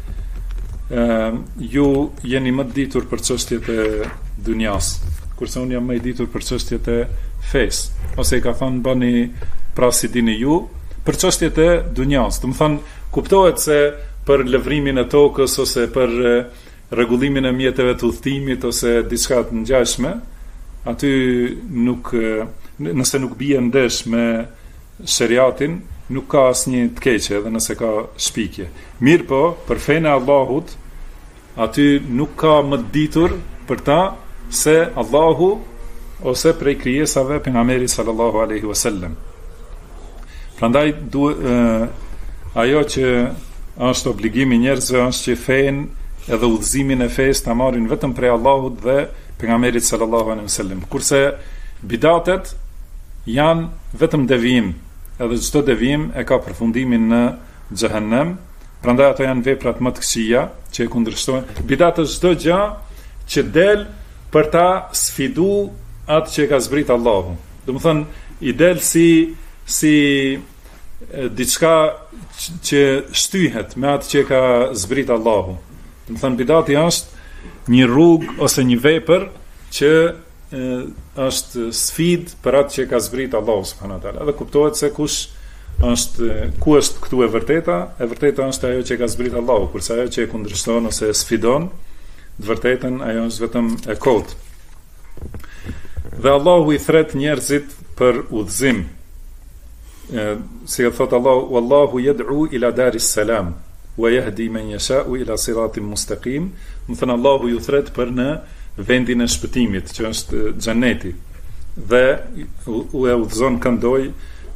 ju jeni më të ditur për çështjet e dunjas, kurse unë jam më i ditur për çështjet e fesë. Ose i ka thënë bani pra si dini ju për çështjet e dunjas. Do të thonë kuptohet se për lëvrimin e tokës ose për rregullimin e mjeteve të udhëtimit ose diçka të ngjashme, aty nuk, nëse nuk bie ndesh me shariatin, nuk ka asnjë të keqe, edhe nëse ka shpikje. Mirë po, për fenë e Allahut, aty nuk ka më të ditur për ta se Allahu ose prej krijesave pejgamberit sallallahu alaihi wasallam. Prandaj ajo që është obligimi njerëzve është që fenë edhe udhëzimin e fesë ta marrin vetëm prej Allahut dhe pejgamberit sallallahu alaihi wasallam. Kurse bidatet janë vetëm devijim, edhe çdo devijim e ka përfundimin në xhehenem. Prandaj ato janë veprat më të këqija që e kundërshtojnë. Bidatet çdo gjë që del për ta sfidu atë që ka zbrit Allahu. Do të thonë, i del si diçka që shtyhet me atë që ka zbrit Allahu. Do të thonë, bidati është një rrugë ose një vepër që është sfidë për atë që ka zbrit Allahu subhanahu wa taala. Dhe kuptohet se ku është këtu e vërteta është ajo që ka zbrit Allahu, kurse ajo që e kundërshton ose e sfidon të vërtetën, ajo është vetëm e kot. Dhe Allahu i thret njerëzit për udhëzim. Si e thot Allahu, wallahu yad'u ila daris salam wa yahdi man yasha'u ila siratin mustaqim. Do thënë Allahu ju thret për në vendin e shpëtimit, që është xheneti, dhe u e udhëzon këndoj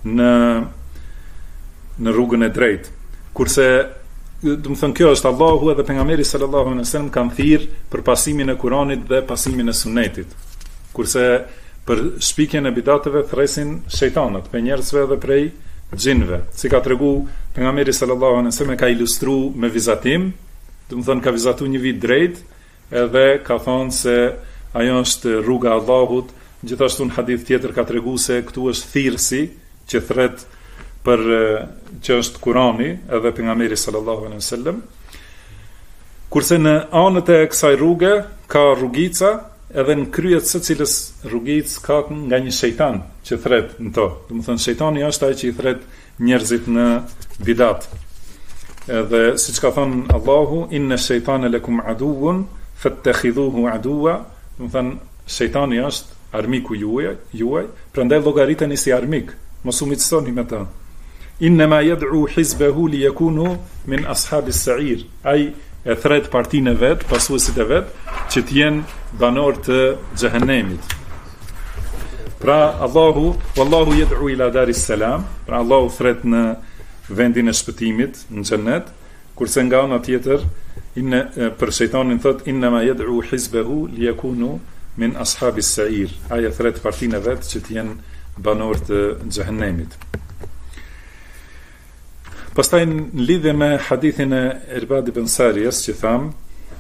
në rrugën e drejtë. Kurse, do të thënë, kjo është Allahu edhe pejgamberi sallallahu alaihi wasallam kanë thirrë për pasimin e Kuranit dhe pasimin e Sunetit. Kurse për shpikjen e bidateve thresin shejtanët, për njerëzve dhe prej xhinëve. Si ka tregu pejgamberi sallallahu alaihi wasallam, ka ilustruar me vizatim, do të thënë ka vizatuar një vit drejt, edhe ka thonë se ajo është rruga e Allahut. Gjithashtu në hadith tjetër ka treguar se këtu është thirrsi që thret për që është Kurani edhe pejgamberi sallallahu alaihi wasallam. Kurse në anët e kësaj rruge ka rrugica, edhe në kryet së cilës rrugic ka nga një shejtan që thret në to. Do të thënë, shejtani është ai që i thret njerëzit në bidat. Edhe siç ka thënë Allahu, inna shejtana lakum aduwwun fattakhidhuhu aduwa. Do të thënë, shejtani është armiku juaj, prandaj llogariteni si armik, mos u miqsoni me ta. Inma yad'u hizbahu liyakunu min ashabis sa'ir. Ai e thret partinë e vet, pasuesit e vet, që të jenë banor të xhehenemit. Pra Allahu, wallahu yad'u ila daris salam, pra Allahu thret në vendin e shpëtimit, në xhenet, kurse nga ana tjetër për shejtanin thot inma yad'u hizbahu liyakunu min ashabis sa'ir. Ai e thret partinë e vet që të jenë banor të xhehenemit. Pastaj në lidhje me hadithin e Irbad ibn Sariyas që tham,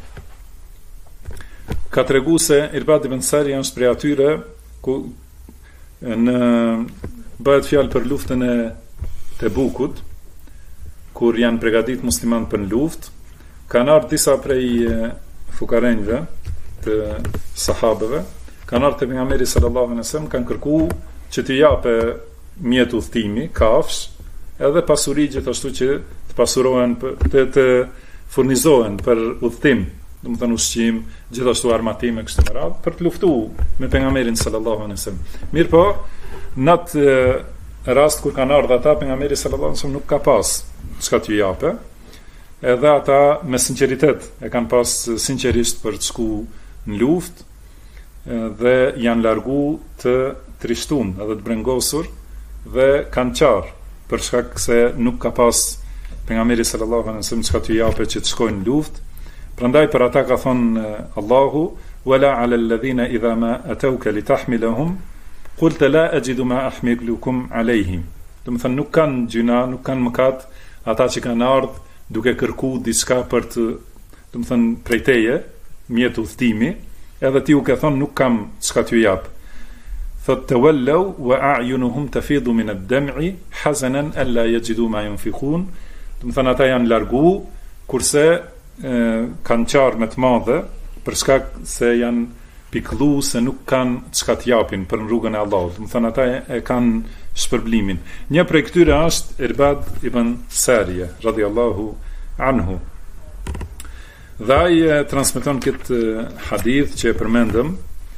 ka tregu se Irbad ibn Sariya është prej atyre ku bëhet fjalë për luftën e Tebukut, kur janë përgatit musliman për në luftë, kanë ardhur disa prej fukarenjve të sahabëve, kanë ardhur te pejgamberi sallallahu alaihi wasallam, kanë kërkuar që t'i japë mjet udhtimi, kafsh, edhe pasuri gjithashtu që të pasurohen të furnizohen për udhtim, do të thënë ushqim, gjithashtu armatim e kështu me radhë, për të luftuar me pejgamberin sallallahu alaihi wasallam. Mirë po, në atë rast kur kanë ardhur ata, pejgamberi sallallahu alaihi wasallam nuk ka pas çka t'ju japë, edhe ata me sinqeritet e kanë pas sinqerisht për të shku në luftë dhe janë largu të trishtum edhe të brengosur dhe kanë qarë për shkak se nuk ka pas pejgamberi sallallahu alaihi wasallam çka t'ju japë që të shkojnë në luftë. Prandaj për ata ka thonë Allahu, wala ala alladhina idha ma atawka litahmilahum qulta la ajidu ma ahmilukum alayhim. Do të thënë, nuk kanë gjuna, nuk kanë mëkat ata që kanë ardhur duke kërkuar diçka për të, do të thënë, prej teje, mjet udhtimi, edhe ti u ke thonë nuk kam çka t'ju jap. thot tawallu wa a'yunuhum tafidu min ad-dam'i hazanan alla yajidu ma yunfiqun. Do të thonë ata janë largu kurse kanë qarë me të madhe për shkak se janë pikëllu se nuk kanë çka të japin për në rrugën e Allahut. Do të thonë ata e kanë shpërblimin. Një prej këtyre është Irbad ibn Sariya radhiyallahu anhu. Dhe ai transmeton këtë hadith që e përmendëm,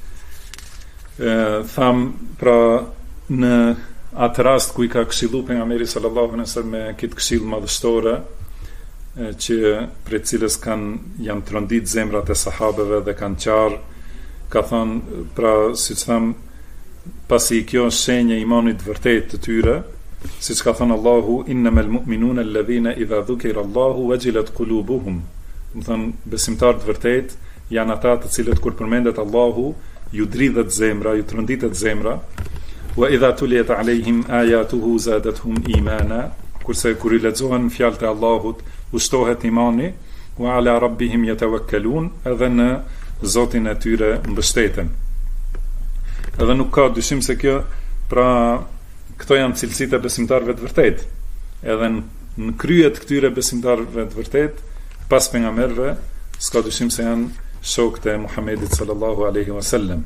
tham pra në atë rast ku i ka këshillu pejgamberi sallallahu alaihi wasallam me këtë këshill madhështore që prej cilës janë trondit zemrat e sahabeve dhe kanë qarë, ka thënë pra siç tham, pasi kjo është shenjë e imanit vërtet të tyre, siç ka thënë Allahu innamal mu'minuna alladhina idha dhukira Allahu wajilat qulubuhum. Do thënë besimtarët vërtet janë ata të cilët kur përmendet Allahu ju dridhet zemra, ju tronditet zemra. Wa idha tuliyat alehim ayatuhu zadatuhum imana, kurse kur i lexohen fjalët e Allahut ushtohet imani. Wa ala rabbihim yatawakkalun, edhe në Zotin e tyre mbështeten. Edhe nuk ka dyshim se kjo, pra këto janë cilësitë e besimtarëve të vërtet. Edhe në krye të këtyre besimtarëve të vërtet, pas pejgamberëve, s'ka dyshim se janë shokët e Muhamedit sallallahu alaihi wasallam.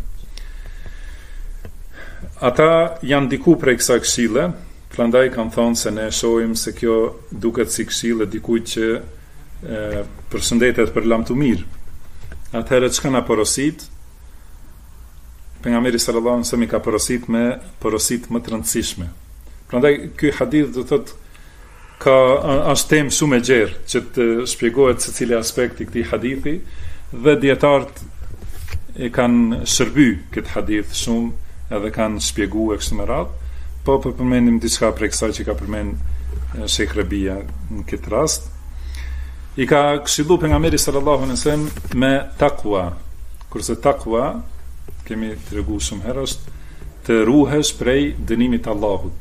Ata janë diku prej kësaj këshille, prandaj kanë thonë se ne shohim se kjo duket si këshillë dikujt që përshëndetet për lam të mirë. Atëherë çka na porosit? Pejgamberi sallallahu alaihi wasallam i ka porosit me porosit më të rëndësishme. Prandaj ky hadith do thotë është temë shumë e gjerë që të shpjegohet se cili aspekt i këtij hadithi, dhe dietarët e kanë shërby këtë hadith shumë edhe kanë shpjeguar kështu me radhë, po përmendim diçka prej kësaj që ka përmend Sheikh Rabia në këtë rast. I ka këshillu pejgamberi sallallahu alaihi wasallam me takwa, kurse takwa kemi treguar shumë herë është të ruhesh prej dënimit të Allahut,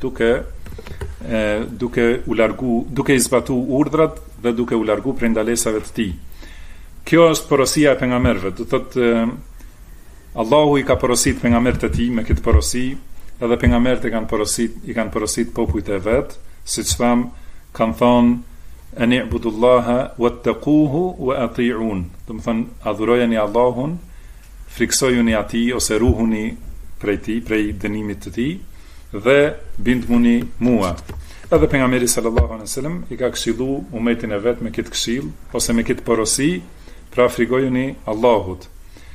duke u largu, duke i zbatu urdhrat dhe duke u largu prej ndalesave të tij. Kjo është porosia e pejgamberëve. Do thotë Allahu i ka porosit pejgamberët e tij me këtë porosi, edhe pejgamberët i kanë porosit popujt e vet, siç tham, kanë thonë an i'budullaha wattaquhu wa ati'un. Do të thonë adhurojeni Allahun, friksojuni atij ose ruhuni prej tij, prej dënimit të tij, dhe bindmuni mua. Edhe pejgamberi sallallahu alaihi wasallam i ka këshillu umetin e vet me këtë këshill ose me këtë porosi, pra frikojuni Allahut.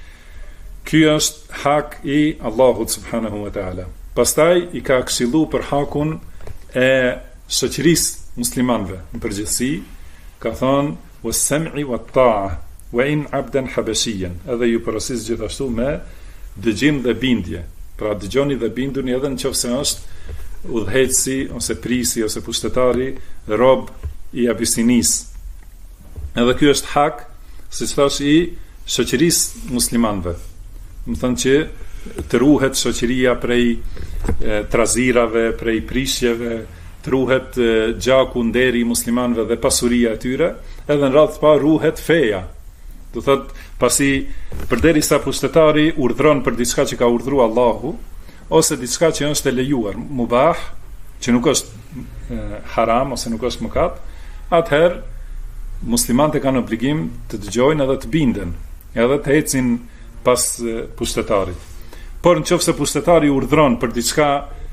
Ky është hak i Allahut subhanahu wa taala. Pastaj i ka këshillu për hakun e shoqërisë muslimanëve në përgjithësi, ka thonë was-sam'i wat-ta'a wa in 'abdan habashiyan, edhe ju porosis gjithashtu me dëgjim dhe bindje. Pra dëgjoni dhe binduni edhe nëse është udhëheqësi ose prisi ose pushtetari rob i Abisinisë. Edhe ky është hak, siç thash, i shoqërisë muslimanëve. Do të thonë që të ruhet shoqëria prej trazirave, prej prishjeve, të ruhet gjaku, nderi i muslimanëve dhe pasuria e tyre, edhe në radhë të parë ruhet feja. Do thot, pasi përderisa pushtetari urdhron për diçka që ka urdhëruar Allahu, ose diçka që është e lejuar, mubah, që nuk është haram ose nuk është mëkat, atëherë muslimanët kanë obligim të dëgjojnë edhe të binden, edhe të ecin pas pushtetarit. Por nëse pushtetari urdhron për diçka,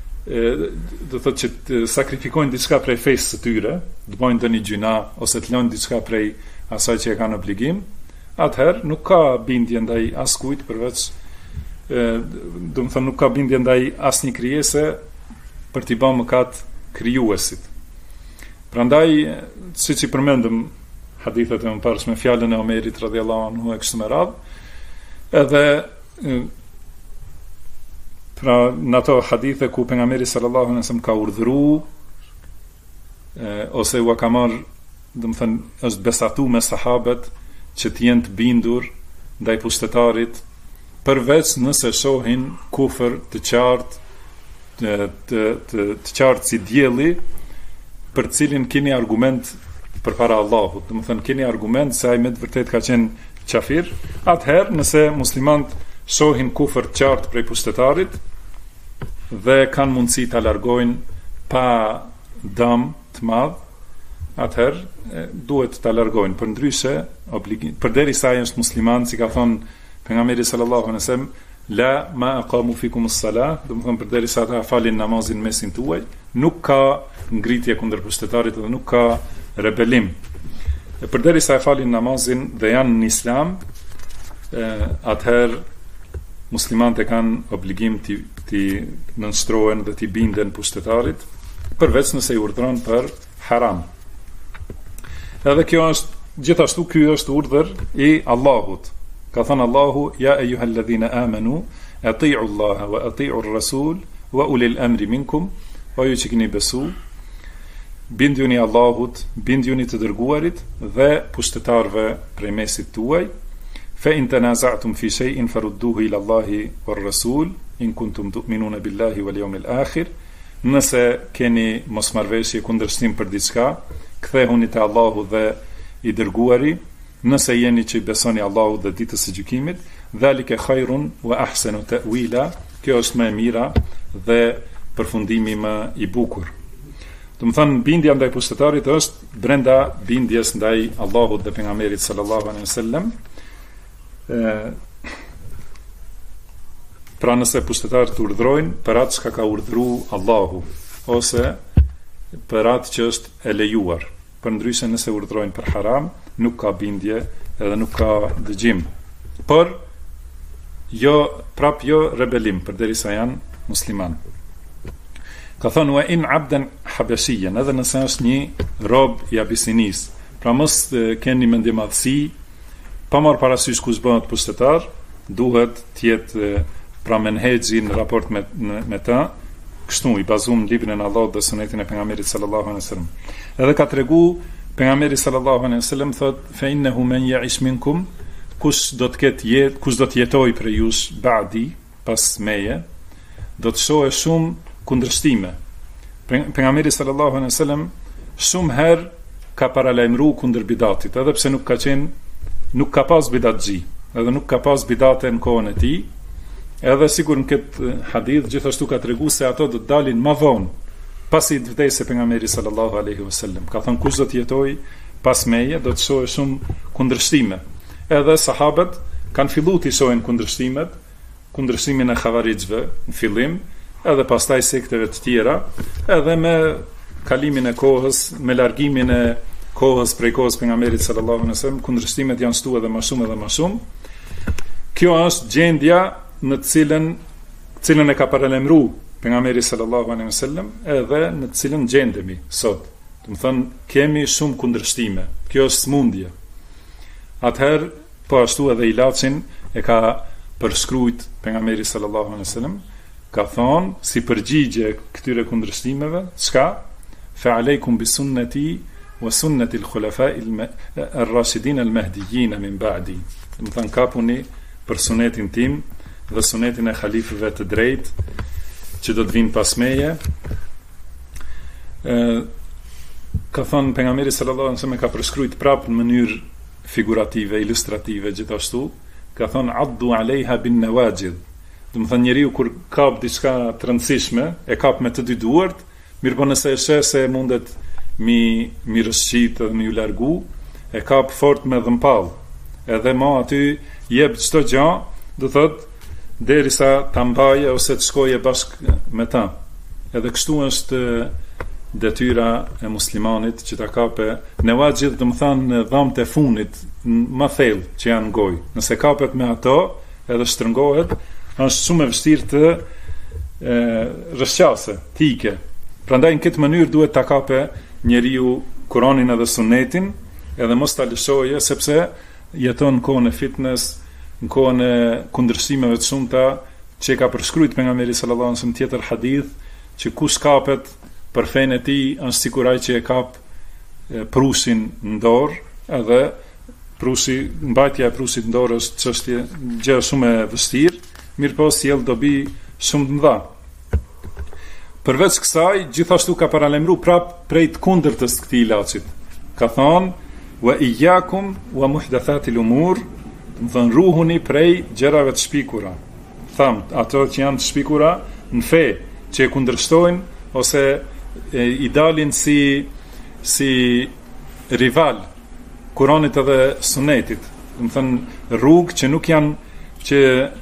do thotë që të sakrifikojnë diçka prej fesë së tyre, të bëjnë ndonjë gjuna ose të lënë diçka prej asaj që e kanë obligim, atëherë nuk ka bindje ndaj askujt përveç, do të thonë nuk ka bindje ndaj asnjë krijese për t'i bërë mëkat krijuesit. Prandaj, siç i përmendëm hadithet e mëparshme, fjalën e Omerit radhiyallahu anhu e kështu me radhë, edhe pra në ato hadithe ku pejgamberi sallallahu alaihi wasallam ka urdhëruar ose u ka marrë, do të thënë, është besatu me sahabët që të jenë të bindur ndaj pushtetarit, përveç nëse shohin kufër të qartë, të qartë si dielli, për cilin keni argument përpara Allahut. Do të thënë keni argument se ai me të vërtet ka qenë kafir, atëherë nëse muslimanët shohin kufër të qartë prej pushtetarit, dhe kanë mundësi ta largojnë pa dëm të madh, atëherë duhet ta largojnë. Përndryshe, përderisa ai është musliman, si ka thënë pejgamberi sallallahu alaihi wasallam, la ma aqamu fikum as-salah, do të thonë përderisa ata falin namazin mesin tuaj, nuk ka ngritje kundër pushtetarit dhe nuk ka rebelim. Përderisa e falin namazin dhe janë në islam, atëherë muslimanët e kanë obligim të nënshtrohen dhe të binden pushtetarit, përveç nëse i urdhëron për haram. Edhe kjo është, gjithashtu ky është urdhër i Allahut. Ka thënë Allahu, ja ejuhalladhina amanu, ati'u Allaha wa ati'u ar-rasul wa ulil amri minkum, o ju që keni besu, bindjuni Allahut, bindjuni të dërguarit dhe pushtetarve prej mesit tuaj. Fa in tanaza'tum fi shay'in farudduhu ila Allahi war rasul in kuntum tu'minuna billahi wal yawmil akhir. Nëse keni mosmarrveshje, kundërshtim për diçka, kthehuni te Allahu dhe i dërguari, nëse jeni që besoni Allahu dhe ditës së gjykimit, dhalika khairun wa ahsanu ta'wila, kjo është më e mira dhe përfundimi më i bukur. Do të thënë, bindja ndaj pushtetarit është brenda bindjes ndaj Allahut dhe pejgamberit sallallahu alaihi wasallam. Pra nëse pushtetarët urdhrojnë për atë çka ka urdhëruar Allahu, ose për atë që është e lejuar. Përndryshe nëse urdhrojnë për haram, nuk ka bindje edhe nuk ka dëgjim. Por jo rebelim, përderisa janë musliman. Ka thënë, wa in abdan habashiyan, edhe nëse është një rob i Abisinis. Pra mos keni mendimadhësi, pa marrë parasysh kush bëhet pushtetar, duhet të jetë pra menhexhi në raport me ta, kështu i bazuar në librin e Allahut dhe sunetin e pejgamberit sallallahu alaihi wasallam. Edhe ka tregu pejgamberi sallallahu alaihi wasallam, thotë, fa innahu man ya'ish minkum, kush do të jetojë prej jush ba'di, pas meje, do të shohë shumë kundërshtime. Pejgamberi sallallahu alaihi wasallam shumë herë ka paralajmëruar kundër bidatit, edhe pse nuk ka pas bidatxhi, edhe nuk ka pas bidate në kohën e tij. Edhe sigur në këtë hadith gjithashtu ka treguar se ato do të dalin më vonë, pasi të vdesë pejgamberi sallallahu alaihi wasallam. Ka thënë, kush do të jetojë pas meje do të shohë shumë kundërshtime. Edhe sahabët kanë filluar të shohin kundërshtimin e xhavarixhëve në fillim, edhe pastaj sekteve të tjera, edhe me kalimin e kohës, me largimin e kohës prej kohës pejgamberit sallallahu alaihi wasallam, kundërshtimet janë shtuar edhe më shumë edhe më shumë. Kjo është gjendja në të cilën e ka paralajmëruar pejgamberi sallallahu alaihi wasallam, edhe në të cilën gjendemi sot. Do të thënë, kemi shumë kundërshtime. Kjo është smundje. Atëherë, po ashtu edhe ilaçin e ka përshkruajt pejgamberi sallallahu alaihi wasallam, ka thonë si përgjigje këtyre kundërshtimeve, çka? Fa aleikum bi sunnati wa sunnati al-khulafa'i ar-rashidin al-mahdiyyin min ba'di. Do të thënë, kapuni për sunetin tim dhe sunetin e halifëve të drejtë që do të vinë pas meje. Ka thënë pejgamberi sallallahu alaihi wasallam, ka përshkruajt prapë në mënyrë figurative, ilustrative gjithashtu, ka thënë addu alejha bin nawajid. Do të thënë, njeriu kur kap diçka të rëndësishme, e kap me të dy duart, mirëpo nëse e sheh se mundet mi rëshqit dhe mi u largu, e kap fort me dhëmpall. Edhe ma aty jep çdo gjë, do thotë, derisa ta mbaje ose të shkoje bashkë me ta. Edhe kështu është detyra e muslimanit që ta kape nevajit, do të thënë dhëmt e funit më thellë që janë në gojë. Nëse kapet me ato edhe shtrëngohet, është shumë e vështirë të rrëshqase, tike. Prandaj në këtë mënyrë duhet ta kape njeriu Kur'anin edhe Sunetin, edhe mos ta lëshojë, sepse jeton në kohën e fitnes, në kohën e kundërshtimeve të shumta që ka përshkruajt pejgamberi sallallahu alaihi wasallam tjetër hadith, që kush kapet për fenë e tij është sikur ai që e kap prusin në dorë, edhe mbajtja e prusit në dorë është çështje gjë shumë e vështirë, mirëpo sjell dobi shumë të mëdha. Përveç kësaj, gjithashtu ka paralajmëruar prapë prej të kundërtës të këtij ilaçit. Ka thonë, wa iyyakum wa muhdathatil umur, do të thonë, ruhuni prej gjërave të shpikura. Ato që janë të shpikura në fe, që e kundërshtojnë ose i dalin si rival Kuranit edhe Sunetit. Do të thënë rrugë që nuk janë që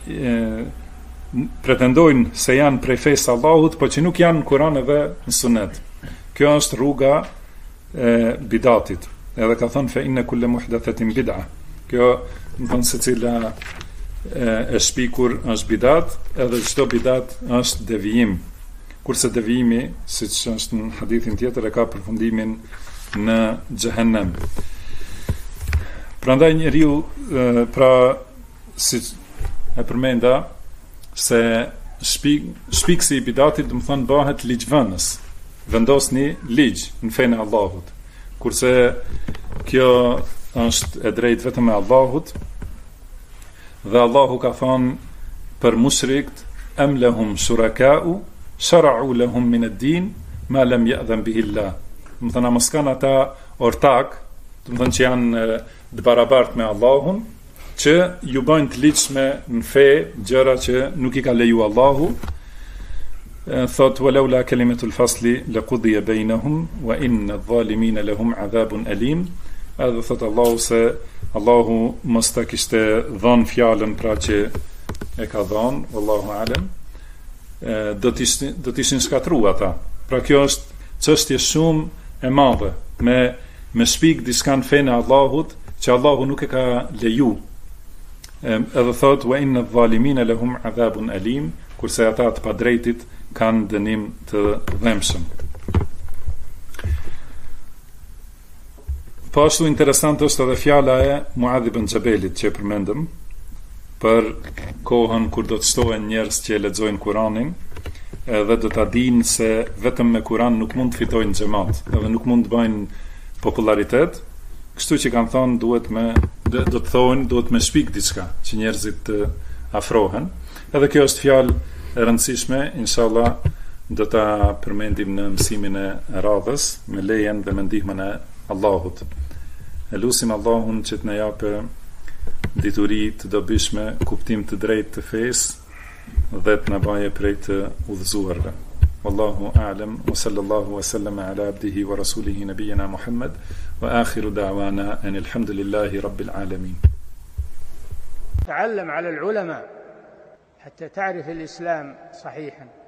pretendojnë se janë prej fesë Allahut, por që nuk janë në Kuran edhe në Sunet. Kjo është rruga e bidatit. Edhe ka thënë fe inne kulle muhdathatin bid'a. Kjo do të thënë secila e shpikur është bidat, edhe çdo bidat është devijim. Kurse devijimi, siç është në hadithin tjetër, e ka përfundimin në xhehenem. Prandaj njeriu siç e përmenda se shpiksi i bidatit do të thonë bëhet ligjvënës, vendosni ligj në fenë e Allahut. Kurse kjo është e drejtë vetëm e Allahut, dhe Allahu ka thonë për mushrikt am lahum shuraka'u shara'u lahum min ad-din ma lam ya'dhan bihi Allah. Do të thonë mos kanë ata ortak, do të thonë që janë të barabartë me Allahun, që ju bëjnë të ligjshme në fe gjëra që nuk i ka leju Allahu. Thot walaula kalimatul fasli laqudiya bainahum wa inna adh-dhalimina lahum adhabun alim. Edhe thot Allahu se Allahu mos ta kishte dhënë fjalën pra që e ka dhënë, wallahu alem, do të ishin shkatruar ata. Pra kjo është çështje shumë e madhe me shpik diçka në fenë e Allahut që Allahu nuk e ka leju. Edhe thot wa inna adh-dhalimina lahum adhabun alim, kurse ata të padrejtit kanë dënim të dhëmshëm. Po ashtu interesant është edhe fjala e Muadh ibn Xhabelit që e përmendëm për kohën kur do të shtohen njerëz që lexojnë Kuranin, edhe do ta dinë se vetëm me Kuran nuk mund të fitojnë xhamat, edhe nuk mund të bëjnë popularitet. Kështu që kanë thonë duhet me shpik diçka që njerëzit të afrohen. Edhe kjo është fjalë e rëndësishme, inshallah do ta përmendim në mësimin e radhës me lejen dhe me ndihmën e Allahut. E lusim Allahun që të na japë dituri të dobishme, kuptim të drejtë të fesë dhe të na baje prej të udhëzuarve. Wallahu a'lam wa sallallahu wa sallama ala abdihi wa rasulihi nabiyina Muhammad wa akhiru da'wana anil hamdulillahi rabbil alamin. تعلم على العلماء حتى تعرف الإسلام صحيحا.